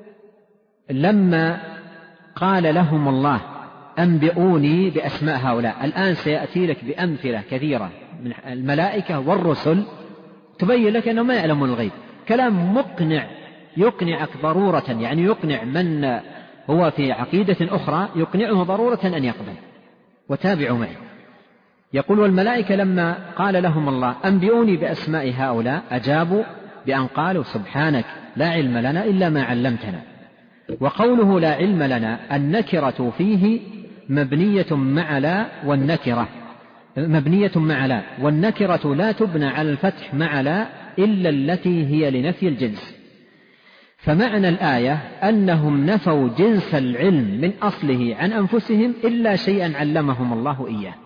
لما قال لهم الله: أنبئوني بأسماء هؤلاء، الآن سيأتي لك بأمثلة كثيرة من الملائكة والرسل تبين لك أنه ما يعلمون الغيب. كلام مقنع يقنعك ضرورة، يعني يقنع من هو في عقيدة أخرى يقنعه ضرورة أن يقبل. وتابعوا معي. يقول: والملائكة لما قال لهم الله: أنبئوني بأسماء هؤلاء، أجابوا بأن قالوا: سبحانك لا علم لنا إلا ما علمتنا. وقوله لا علم لنا النكرة فيه مبنية مع لا، والنكرة مبنية مع لا، والنكرة لا تبنى على الفتح مع لا إلا التي هي لنفي الجنس. فمعنى الآية أنهم نفوا جنس العلم من أصله عن أنفسهم إلا شيئا علمهم الله إياه.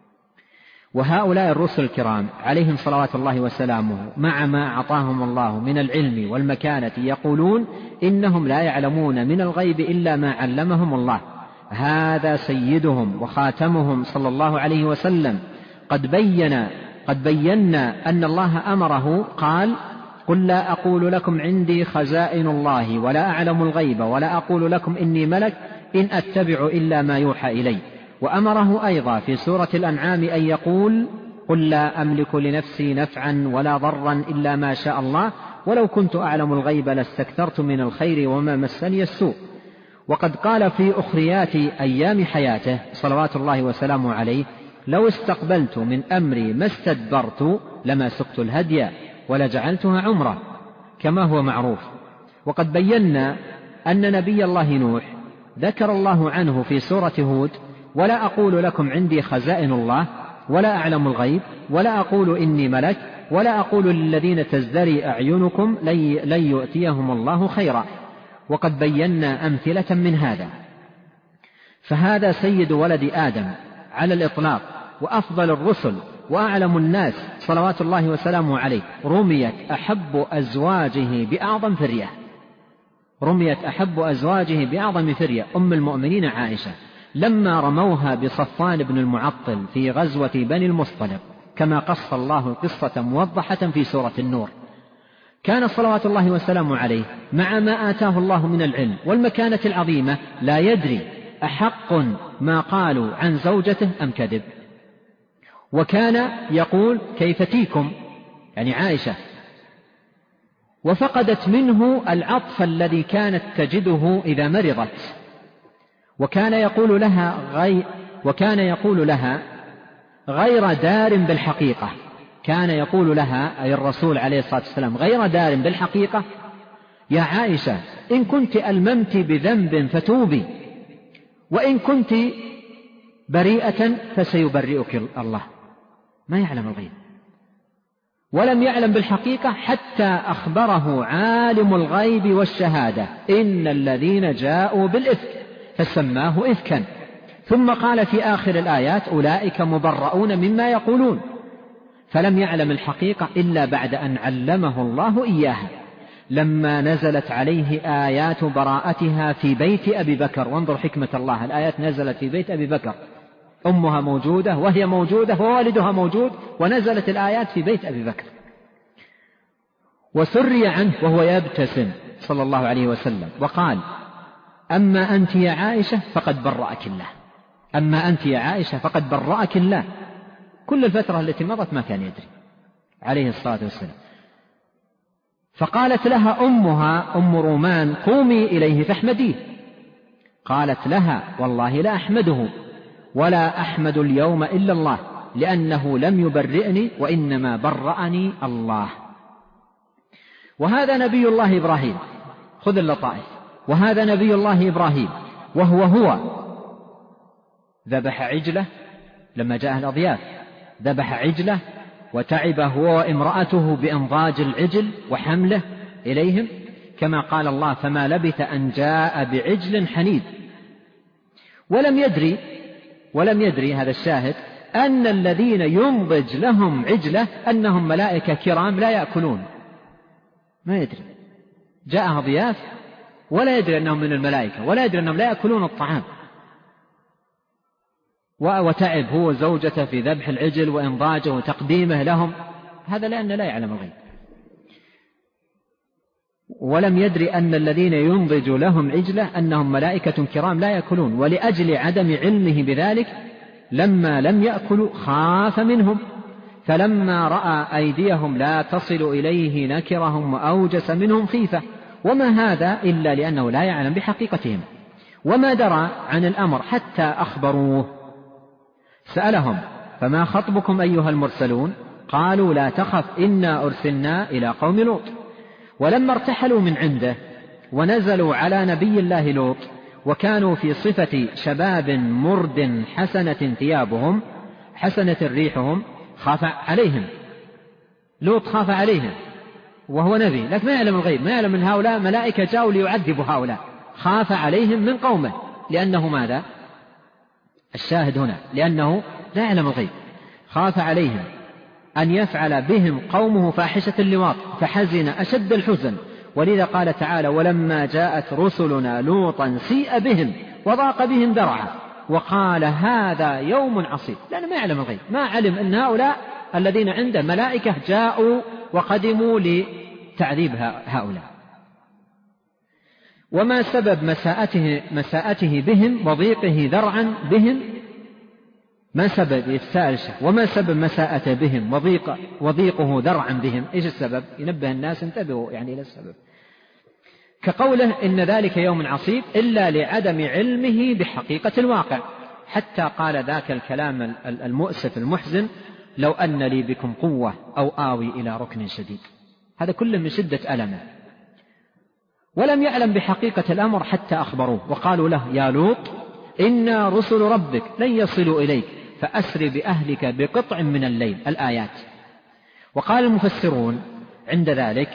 وهؤلاء الرسل الكرام عليهم صلوات الله وسلامه مع ما أعطاهم الله من العلم والمكانة يقولون إنهم لا يعلمون من الغيب إلا ما علمهم الله. هذا سيدهم وخاتمهم صلى الله عليه وسلم قد بين قد بينا أن الله أمره قال: قل لا أقول لكم عندي خزائن الله ولا أعلم الغيب ولا أقول لكم إني ملك إن أتبع إلا ما يوحى إلي. وأمره أيضا في سورة الأنعام أن يقول: قل لا أملك لنفسي نفعا ولا ضرا إلا ما شاء الله ولو كنت أعلم الغيب لاستكثرت من الخير وما مسني السوء. وقد قال في أخريات أيام حياته صلوات الله وسلامه عليه: لو استقبلت من أمري ما استدبرت لما سقت الهدي ولجعلتها عمرة، كما هو معروف. وقد بينا أن نبي الله نوح ذكر الله عنه في سورة هود: ولا أقول لكم عندي خزائن الله ولا أعلم الغيب ولا أقول إني ملك ولا أقول للذين تزدري أعينكم لن يؤتيهم الله خيرا. وقد بينا أمثلة من هذا. فهذا سيد ولد آدم على الإطلاق، وأفضل الرسل وأعلم الناس صلوات الله وسلامه عليه. رميت أحب أزواجه بأعظم فرية، رميت أحب أزواجه بأعظم فرية أم المؤمنين عائشة لما رموها بصفوان بن المعطل في غزوة بني المصطلق، كما قص الله القصة موضحة في سورة النور. كان صلوات الله وسلامه عليه مع ما آتاه الله من العلم والمكانة العظيمة لا يدري أحق ما قالوا عن زوجته أم كذب، وكان يقول: كيف تيكم، يعني عائشة، وفقدت منه العطف الذي كانت تجده إذا مرضت. وكان يقول لها غير وكان يقول لها غير دار بالحقيقة، كان يقول لها أي الرسول عليه الصلاة والسلام غير دار بالحقيقة: يا عائشة إن كنت ألممت بذنب فتوبي، وإن كنت بريئة فسيبرئك الله. ما يعلم الغيب، ولم يعلم بالحقيقة حتى أخبره عالم الغيب والشهادة: إن الذين جاءوا بالإفك فسماه إفكا. ثم قال في آخر الآيات: أولئك مبرؤون مما يقولون. فلم يعلم الحقيقة إلا بعد أن علمه الله إياها، لما نزلت عليه آيات براءتها في بيت أبي بكر. وانظر حكمة الله، الآيات نزلت في بيت أبي بكر، أمها موجودة وهي موجودة ووالدها موجود، ونزلت الآيات في بيت أبي بكر. وسري عنه وهو يبتسم صلى الله عليه وسلم وقال: أما أنت يا عائشة فقد برأك الله، أما أنت يا عائشة فقد برأك الله. كل الفترة التي مضت ما كان يدري عليه الصلاة والسلام. فقالت لها أمها أم رومان: قومي إليه فاحمديه. قالت لها: والله لا أحمده ولا أحمد اليوم إلا الله، لأنه لم يبرئني وإنما برأني الله. وهذا نبي الله إبراهيم، خذ اللطائف، وهذا نبي الله إبراهيم وهو هو ذبح عجلة لما جاء الأضياف، ذبح عجلة وتعب هو وامرأته بإنضاج العجل وحمله إليهم، كما قال الله فما لبث أن جاء بعجل حنيذ. ولم يدري ولم يدري هذا الشاهد أن الذين ينضج لهم عجلة أنهم ملائكة كرام لا يأكلون، ما يدري، جاءها ضياف ولا يدري أنهم من الملائكة، ولا يدري أنهم لا يأكلون الطعام، وتعب هو زوجته في ذبح العجل وإنضاجه وتقديمه لهم، هذا لأن لا يعلم الغيب. ولم يدري أن الذين ينضج لهم عجلة أنهم ملائكة كرام لا يأكلون، ولأجل عدم علمه بذلك لما لم يأكلوا خاف منهم، فلما رأى أيديهم لا تصل إليه نكرهم وأوجس منهم خيفة، وما هذا إلا لأنه لا يعلم بحقيقتهم وما درى عن الأمر حتى أخبروه. سألهم فما خطبكم أيها المرسلون؟ قالوا لا تخف إنا أرسلنا إلى قوم لوط. ولما ارتحلوا من عنده ونزلوا على نبي الله لوط وكانوا في صفة شباب مرد حسنة ثيابهم حسنة ريحهم خاف عليهم، لوط خاف عليهم وهو نبي لكن ما يعلم الغيب، ما يعلم من هؤلاء ملائكة جاءوا ليعذبوا هؤلاء، خاف عليهم من قومه لأنه ماذا؟ الشاهد هنا لأنه لا يعلم الغيب، خاف عليهم أن يفعل بهم قومه فاحشة اللواط فحزن أشد الحزن، ولذا قال تعالى ولما جاءت رسلنا لوطا سيء بهم وضاق بهم ذرعا وقال هذا يوم عصيب، لأنه ما يعلم الغيب، ما علم أن هؤلاء الذين عنده ملائكة جاءوا وقدموا لتعذيب هؤلاء. وما سبب مساءته, مساءته بهم وضيقه ذرعا بهم؟ ما سبب السائل وما سبب مساءته بهم وضيق وضيقه ذرعا بهم؟ إيش السبب؟ ينبه الناس انتبهوا يعني إلى السبب. كقوله إن ذلك يوم عصيب إلا لعدم علمه بحقيقة الواقع، حتى قال ذاك الكلام المؤسف المحزن لو أن لي بكم قوة أو آوي إلى ركن شديد، هذا كله من شدة ألمه. ولم يعلم بحقيقة الأمر حتى أخبروه وقالوا له يا لوط إنا رسل ربك لن يصلوا إليك فأسر بأهلك بقطع من الليل، الآيات. وقال المفسرون عند ذلك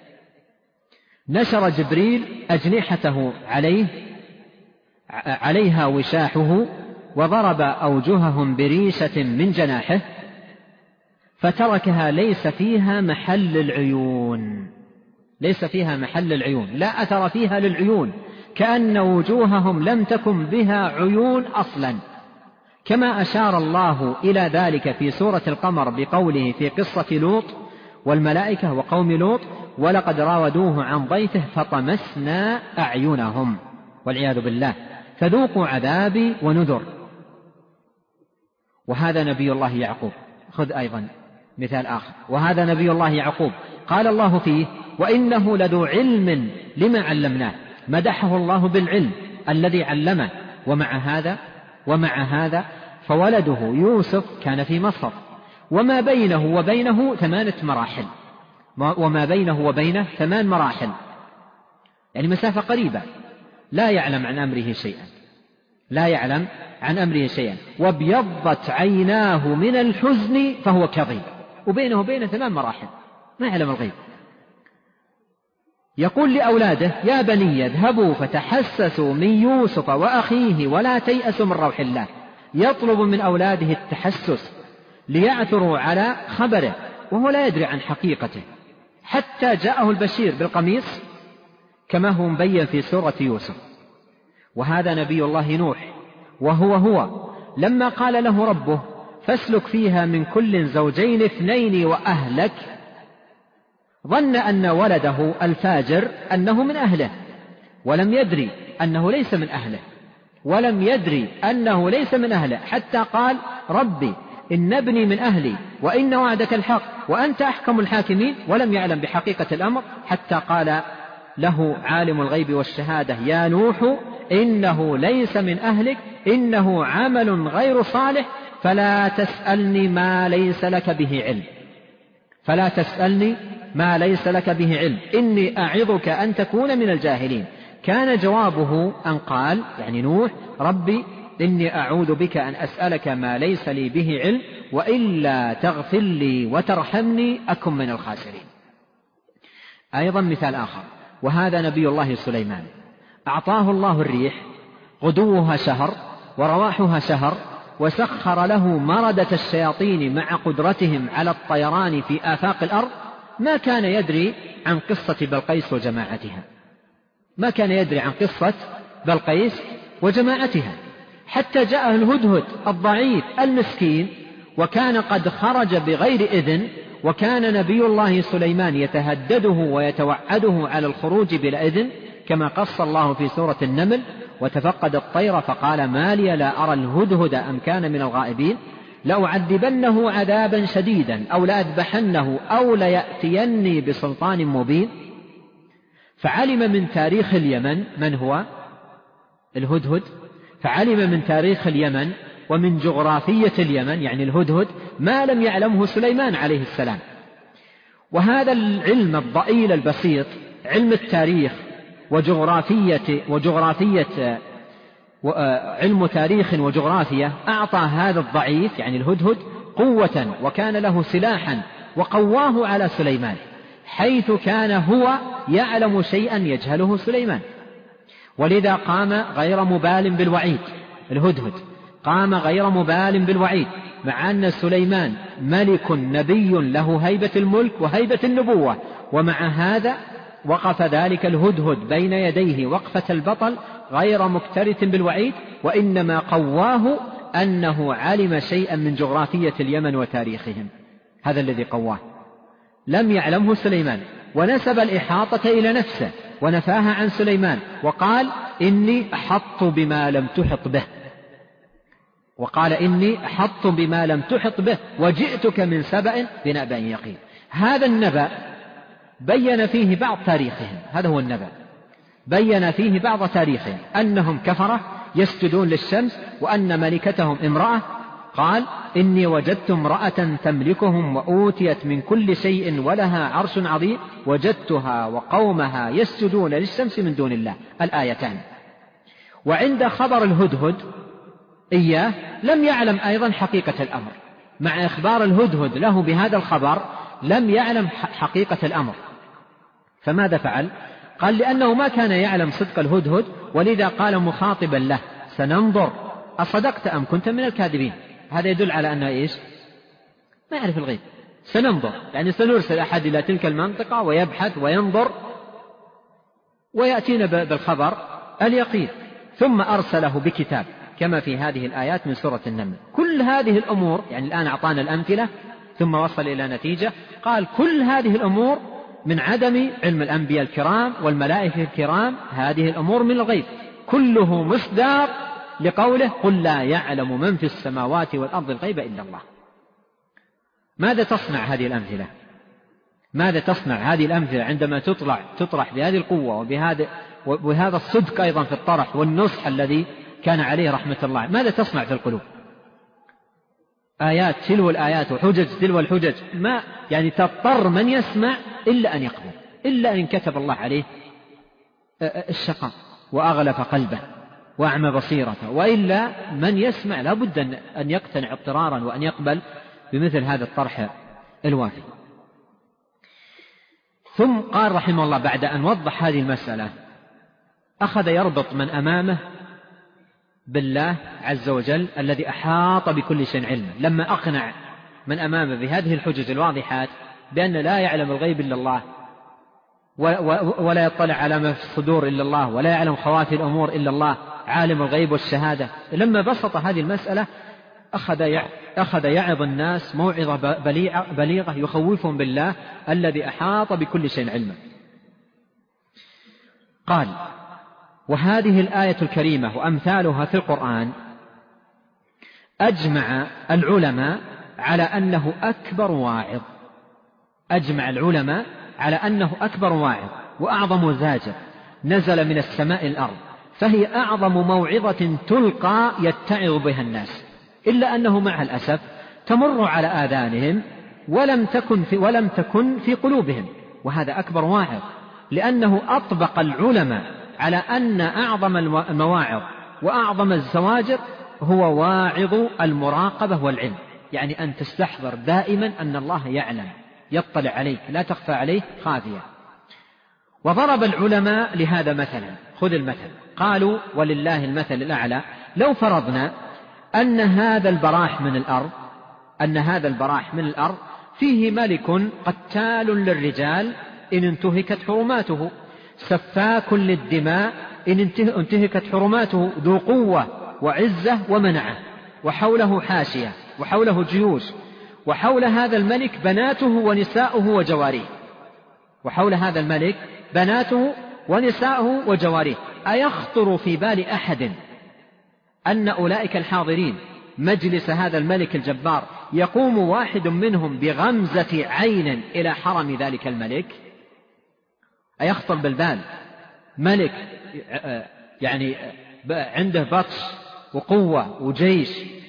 نشر جبريل أجنحته عليه عليها وشاحه وضرب أوجههم بريشة من جناحه فتركها ليس فيها محل العيون، ليس فيها محل العيون، لا أثر فيها للعيون، كأن وجوههم لم تكن بها عيون أصلا، كما أشار الله إلى ذلك في سورة القمر بقوله في قصة لوط والملائكة وقوم لوط ولقد راودوه عن ضيفه فطمسنا أعينهم والعياذ بالله فذوقوا عذابي ونذر. وهذا نبي الله يعقوب، خذ أيضا مثال آخر، وهذا نبي الله يعقوب قال الله فيه وإنه لذو علم لما علمناه، مدحه الله بالعلم الذي علمه. ومع هذا ومع هذا فولده يوسف كان في مصر وما بينه وبينه ثمانية مراحل، وما بينه وبينه ثمان مراحل، يعني مسافة قريبة، لا يعلم عن أمره شيئا، لا يعلم عن أمره شيئا وابيضت عيناه من الحزن فهو كظيم، وبينه وبينه ثمان مراحل، ما يعلم الغيب. يقول لأولاده يا بني اذهبوا فتحسسوا من يوسف وأخيه ولا تيأسوا من روح الله، يطلب من أولاده التحسس ليعثروا على خبره وهو لا يدري عن حقيقته، حتى جاءه البشير بالقميص كما هو مبين في سورة يوسف. وهذا نبي الله نوح وهو هو لما قال له ربه فاسلك فيها من كل زوجين اثنين وأهلك، ظن أن ولده الفاجر أنه من أهله ولم يدري أنه ليس من أهله، ولم يدري أنه ليس من أهله حتى قال ربي إن ابني من أهلي وإن وعدك الحق وأنت أحكم الحاكمين، ولم يعلم بحقيقة الأمر حتى قال له عالم الغيب والشهادة يا نوح إنه ليس من أهلك إنه عمل غير صالح فلا تسألني ما ليس لك به علم، فلا تسألني ما ليس لك به علم إني أعظك أن تكون من الجاهلين. كان جوابه أن قال يعني نوح ربي إني أعوذ بك أن أسألك ما ليس لي به علم وإلا تغفر لي وترحمني أكن من الخاسرين. أيضا مثال آخر وهذا نبي الله سليمان أعطاه الله الريح غدوها شهر ورواحها شهر وسخر له مردة الشياطين مع قدرتهم على الطيران في آفاق الأرض. ما كان يدري عن قصة بلقيس وجماعتها ما كان يدري عن قصة بلقيس وجماعتها حتى جاءه الهدهد الضعيف المسكين وكان قد خرج بغير إذن، وكان نبي الله سليمان يتهدده ويتوعده على الخروج بلا إذن كما قص الله في سورة النمل وتفقد الطير فقال ما لي لا أرى الهدهد أم كان من الغائبين لأعذبنه عذابا شديدا أو لأذبحنه أو ليأتيني بسلطان مبين. فعلم من تاريخ اليمن من هو الهدهد، فعلم من تاريخ اليمن ومن جغرافية اليمن يعني الهدهد ما لم يعلمه سليمان عليه السلام. وهذا العلم الضئيل البسيط علم التاريخ وجغرافية وجغرافية علم تاريخ وجغرافيا أعطى هذا الضعيف يعني الهدهد قوة وكان له سلاحا وقواه على سليمان، حيث كان هو يعلم شيئا يجهله سليمان. ولذا قام غير مبال بالوعيد، الهدهد قام غير مبال بالوعيد مع أن سليمان ملك نبي له هيبة الملك وهيبة النبوة، ومع هذا وقف ذلك الهدهد بين يديه وقفة البطل غير مكترث بالوعيد، وإنما قواه أنه علم شيئا من جغرافية اليمن وتاريخهم، هذا الذي قواه لم يعلمه سليمان، ونسب الإحاطة إلى نفسه ونفاها عن سليمان وقال إني أحط بما لم تحط به، وقال إني أحط بما لم تحط به وجئتك من سبأ بنبأ يقين. هذا النبأ بين فيه بعض تاريخهم، هذا هو النبأ بين فيه بعض تاريخهم أنهم كفرة يسجدون للشمس وأن ملكتهم امرأة. قال إني وجدت امرأة تملكهم وأوتيت من كل شيء ولها عرش عظيم وجدتها وقومها يسجدون للشمس من دون الله، الآيتان. وعند خبر الهدهد إياه لم يعلم أيضا حقيقة الأمر، مع إخبار الهدهد له بهذا الخبر لم يعلم حقيقة الأمر. فماذا فعل؟ قال لأنه ما كان يعلم صدق الهدهد، ولذا قال مخاطبا له سننظر أصدقت أم كنت من الكاذبين. هذا يدل على أنه إيش؟ ما يعرف الغيب. سننظر يعني سنرسل أحد إلى تلك المنطقة ويبحث وينظر ويأتينا بالخبر اليقين. ثم أرسله بكتاب كما في هذه الآيات من سورة النمل. كل هذه الأمور يعني الآن أعطانا الأمثلة ثم وصل إلى نتيجة، قال كل هذه الأمور من عدم علم الأنبياء الكرام والملائكة الكرام، هذه الأمور من الغيب، كله مصدر لقوله قل لا يعلم من في السماوات والأرض الغيب إلا الله. ماذا تصنع هذه الأمثلة؟ ماذا تصنع هذه الأمثلة عندما تطلع تطرح بهذه القوة وبهذا وبهذا الصدق أيضا في الطرح والنصح الذي كان عليه رحمة الله؟ ماذا تصنع في القلوب؟ آيات تلو الآيات وحجج تلو الحجج، ما يعني تضطر من يسمع إلا أن يقبل، إلا أن كتب الله عليه الشقاء وأغلف قلبه وأعمى بصيرته، وإلا من يسمع لا بد أن يقتنع اضطرارا وأن يقبل بمثل هذا الطرح الوافي. ثم قال رحمه الله بعد أن وضح هذه المسألة أخذ يربط من أمامه بالله عز وجل الذي أحاط بكل شيء علما. لما أقنع من أمامه بهذه الحجج الواضحات بأن لا يعلم الغيب إلا الله ولا يطلع على ما في الصدور إلا الله ولا يعلم خوافي الأمور إلا الله عالم الغيب والشهادة، لما بسط هذه المسألة أخذ يعظ الناس موعظة بليغة يخوفهم بالله الذي أحاط بكل شيء علما. قال وهذه الآية الكريمة وأمثالها في القرآن أجمع العلماء على أنه أكبر واعظ، أجمع العلماء على أنه أكبر واعظ وأعظم زاجر نزل من السماء الأرض، فهي أعظم موعظة تلقى يتعظ بها الناس، إلا أنه مع الأسف تمر على آذانهم ولم تكن في, ولم تكن في قلوبهم، وهذا أكبر واعظ، لأنه أطبق العلماء على أن أعظم المواعظ وأعظم الزواجر هو واعظ المراقبة والعلم، يعني أن تستحضر دائما أن الله يعلم يطلع عليك لا تخفى عليه خافية. وضرب العلماء لهذا مثلا، خذ المثل، قالوا ولله المثل الأعلى، لو فرضنا أن هذا البراح من الأرض أن هذا البراح من الأرض فيه ملك قتال للرجال إن انتهكت حرماته، سفاك للدماء إن انتهكت حرماته، ذو قوة وعزة ومنعة، وحوله حاشية وحوله جيوش، وحول هذا الملك بناته ونساؤه وجواريه، وحول هذا الملك بناته ونساؤه وجواريه. أيخطر في بال أحد أن أولئك الحاضرين مجلس هذا الملك الجبار يقوم واحد منهم بغمزة عين إلى حرم ذلك الملك؟ أيخطر بالبال ملك يعني عنده بطش وقوة وجيش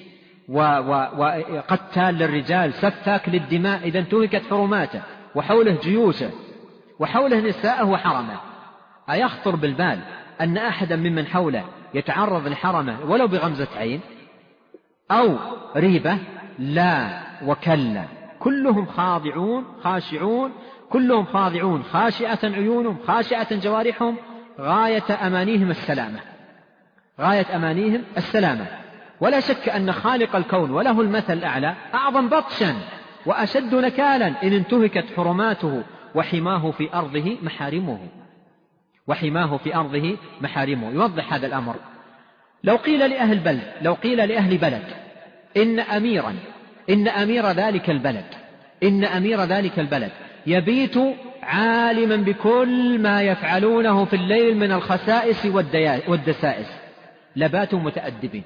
وقتال للرجال سفاك للدماء إذا انتهكت حرماته، وحوله جيوشه وحوله نساءه وحرمه، أيخطر بالبال أن أحدا ممن حوله يتعرض لحرمه ولو بغمزة عين أو ريبة؟ لا وكلا، كلهم خاضعون خاشعون، كلهم خاضعون خاشعة عيونهم خاشعة جوارحهم، غاية أمانيهم السلامة، غاية أمانيهم السلامة. ولا شك أن خالق الكون وله المثل الأعلى أعظم بطشا وأشد نكالا إن انتهكت حرماته وحماه في أرضه محارمه، وحماه في أرضه محارمه. يوضح هذا الأمر، لو قيل لأهل بلد لو قيل لأهل بلد إن أميرا إن أمير ذلك البلد إن أمير ذلك البلد يبيت عالما بكل ما يفعلونه في الليل من الخسائس والدسائس، لباتوا متأدبين.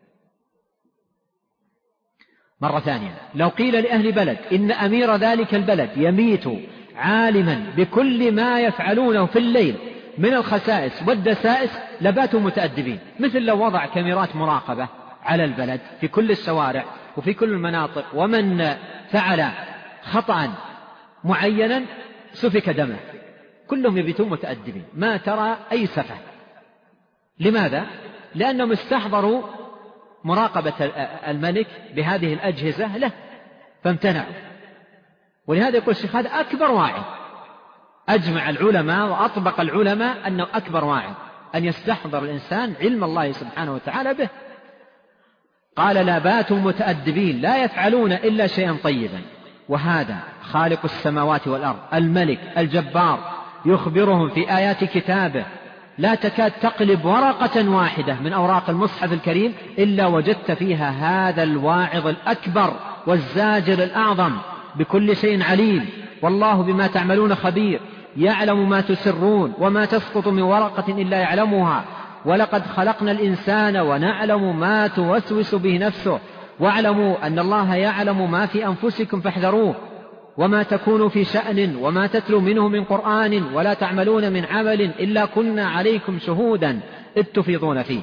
مرة ثانية، لو قيل لأهل بلد إن أمير ذلك البلد يبيت عالما بكل ما يفعلونه في الليل من الخسائس والدسائس، لباتوا متأدبين. مثل لو وضع كاميرات مراقبة على البلد في كل الشوارع وفي كل المناطق، ومن فعل خطأ معينا سفك دمه، كلهم يبيتون متأدبين، ما ترى أي سفه. لماذا؟ لأنهم استحضروا مراقبة الملك بهذه الأجهزة له فامتنعوا. ولهذا يقول الشيخ هذا أكبر واعظ، أجمع العلماء وأطبق العلماء أنه أكبر واعظ أن يستحضر الإنسان علم الله سبحانه وتعالى به. قال لا باتوا متأدبين لا يفعلون إلا شيئا طيبا. وهذا خالق السماوات والأرض الملك الجبار يخبرهم في آيات كتابه، لا تكاد تقلب ورقة واحدة من أوراق المصحف الكريم إلا وجدت فيها هذا الواعظ الأكبر والزاجر الأعظم، بكل شيء عليم، والله بما تعملون خبير، يعلم ما تسرون وما تسقط من ورقة إلا يعلمها، ولقد خلقنا الإنسان ونعلم ما توسوس به نفسه، واعلموا أن الله يعلم ما في أنفسكم فاحذروه، وما تكونوا في شأن وما تتلو منه من قرآن ولا تعملون من عمل إلا كنا عليكم شهودا إذ تفيضون فيه.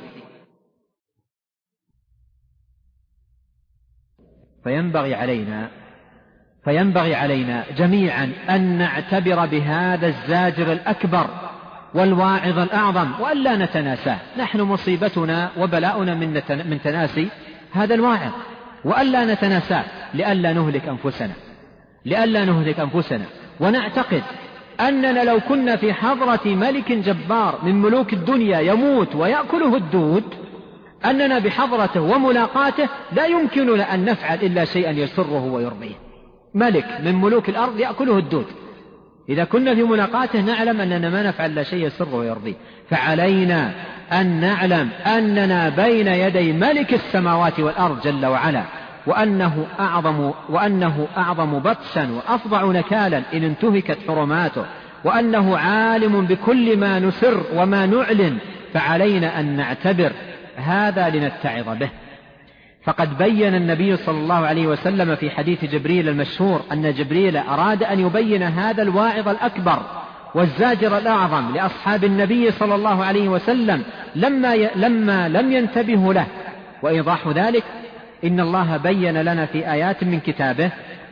فينبغي علينا فينبغي علينا جميعا أن نعتبر بهذا الزاجر الأكبر والواعظ الأعظم، وألا نتناساه. نحن مصيبتنا وبلاؤنا من تناسي هذا الواعظ، وألا نتناساه لألا نهلك أنفسنا لألا نهلك أنفسنا ونعتقد أننا لو كنا في حضرة ملك جبار من ملوك الدنيا يموت ويأكله الدود، أننا بحضرته وملاقاته لا يمكننا أن نفعل إلا شيئا يسره ويرضيه. ملك من ملوك الأرض يأكله الدود، إذا كنا في ملاقاته نعلم أننا ما نفعل إلا شيء يسره ويرضيه. فعلينا أن نعلم أننا بين يدي ملك السماوات والأرض جل وعلا، وأنه أعظم, وأنه أعظم بطشا وأفظع نكالا إن انتهكت حرماته، وأنه عالم بكل ما نسر وما نعلن، فعلينا أن نعتبر هذا لنتعظ به. فقد بين النبي صلى الله عليه وسلم في حديث جبريل المشهور أن جبريل أراد أن يبين هذا الواعظ الأكبر والزاجر الأعظم لأصحاب النبي صلى الله عليه وسلم لما, ي... لما لم ينتبهوا له. وإيضاح ذلك إن الله بين لنا في آيات من كتابه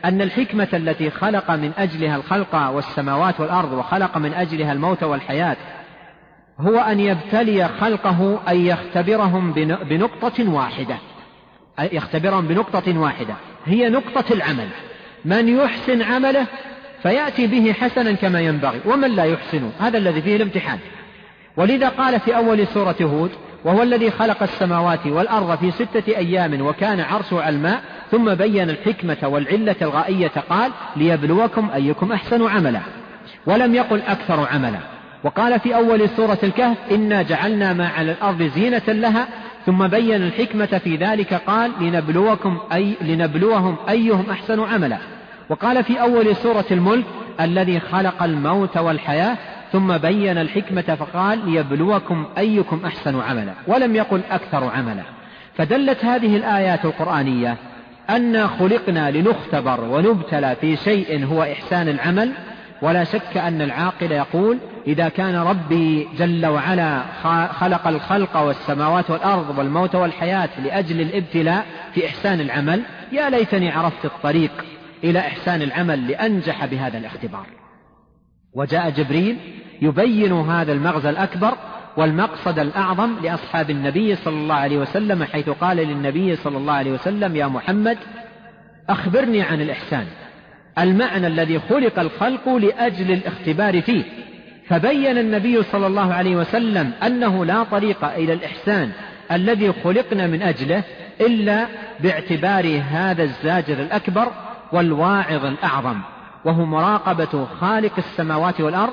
أن الحكمة التي خلق من أجلها الخلق والسماوات والأرض وخلق من أجلها الموت والحياة هو أن يبتلي خلقه أن يختبرهم بنقطة واحدة يختبرهم بنقطة واحدة هي نقطة العمل. من يحسن عمله فيأتي به حسنا كما ينبغي، ومن لا يحسن هذا الذي فيه الامتحان. ولذا قال في أول سورة هود: وهو الذي خلق السماوات والأرض في ستة أيام وكان عرشه على الماء ثم بين الحكمة والعلة الغائية قال: ليبلوكم أيكم أحسن عملا. ولم يقل أكثر عملا. وقال في أول سورة الكهف: إنا جعلنا ما على الأرض زينة لها ثم بين الحكمة في ذلك قال: لنبلوكم أي لنبلوهم أيهم أحسن عملا. وقال في أول سورة الملك: الذي خلق الموت والحياة ثم بين الحكمة فقال: ليبلوكم أيكم أحسن عملا. ولم يقل أكثر عملا. فدلت هذه الآيات القرآنية أن خلقنا لنختبر ونبتلى في شيء هو إحسان العمل. ولا شك أن العاقل يقول: إذا كان ربي جل وعلا خلق الخلق والسماوات والأرض والموت والحياة لأجل الابتلاء في إحسان العمل، يا ليتني عرفت الطريق إلى إحسان العمل لأنجح بهذا الاختبار. وجاء جبريل يبين هذا المغزى الأكبر والمقصد الأعظم لأصحاب النبي صلى الله عليه وسلم، حيث قال للنبي صلى الله عليه وسلم: يا محمد أخبرني عن الإحسان، المعنى الذي خلق الخلق لأجل الاختبار فيه. فبين النبي صلى الله عليه وسلم أنه لا طريق إلى الإحسان الذي خلقنا من أجله إلا باعتبار هذا الزاجر الأكبر والواعظ الأعظم، وهو مراقبة خالق السماوات والأرض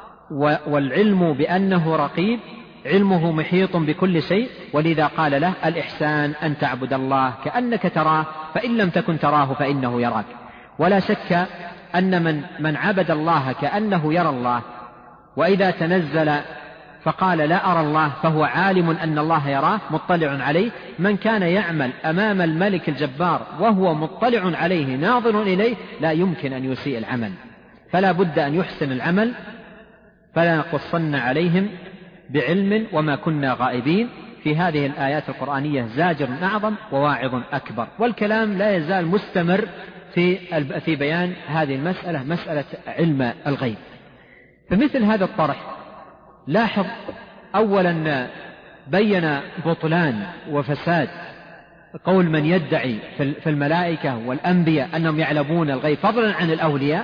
والعلم بأنه رقيب، علمه محيط بكل شيء. ولذا قال له: الإحسان أن تعبد الله كأنك تراه فإن لم تكن تراه فإنه يراك. ولا شك أن من, من عبد الله كأنه يرى الله، وإذا تنزل فقال لا أرى الله فهو عالم أن الله يراه مطلع عليه. من كان يعمل أمام الملك الجبار وهو مطلع عليه ناظر إليه لا يمكن أن يسيء العمل، فلا بد أن يحسن العمل. فلا نقصن عليهم بعلم وما كنا غائبين. في هذه الآيات القرآنية زاجر أعظم وواعظ أكبر، والكلام لا يزال مستمر في في بيان هذه المسألة، مسألة علم الغيب. فمثل هذا الطرح لاحظ أولا بين بطلان وفساد قول من يدعي في الملائكة والأنبياء أنهم يعلمون الغيب فضلا عن الأولياء،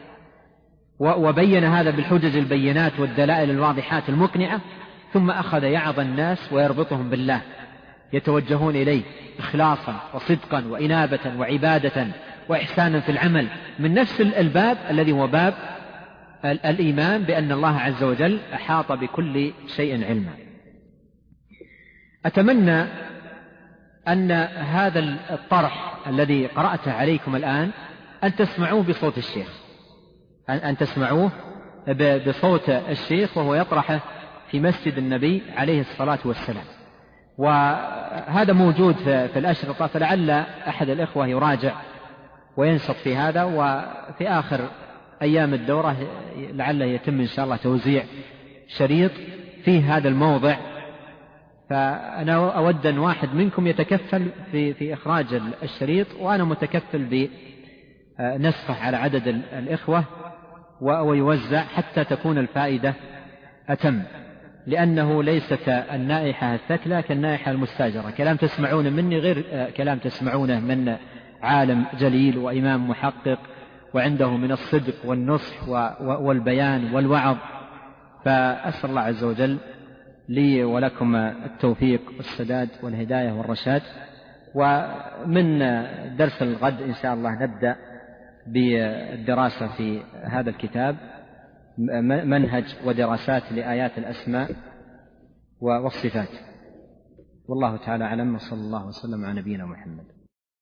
وبين هذا بالحجج البينات والدلائل الواضحات المقنعة. ثم أخذ يعظ الناس ويربطهم بالله، يتوجهون إليه إخلاصا وصدقا وإنابة وعبادة وإحسانا في العمل، من نفس الباب الذي هو باب الإيمان بأن الله عز وجل أحاط بكل شيء علما. أتمنى أن هذا الطرح الذي قرأته عليكم الآن أن تسمعوه بصوت الشيخ، أن تسمعوه بصوت الشيخ وهو يطرحه في مسجد النبي عليه الصلاة والسلام. وهذا موجود في الأشرطة، فلعل أحد الإخوة يراجع وينشط في هذا. وفي آخر أيام الدورة لعله يتم إن شاء الله توزيع شريط في هذا الموضع. فأنا أود أن واحد منكم يتكفل في, في إخراج الشريط، وأنا متكفل بنسخه على عدد الإخوة ويوزع حتى تكون الفائدة أتم، لأنه ليست النائحة الثكلى كالنائحة المستاجرة. كلام تسمعونه مني غير كلام تسمعونه من عالم جليل وإمام محقق وعنده من الصدق والنصح والبيان والوعظ. فأسأل الله عز وجل لي ولكم التوفيق والسداد والهداية والرشاد. ومن درس الغد إن شاء الله نبدأ بالدراسة في هذا الكتاب، منهج ودراسات لآيات الأسماء والصفات. والله تعالى أعلم، وصلى الله وسلم على نبينا محمد.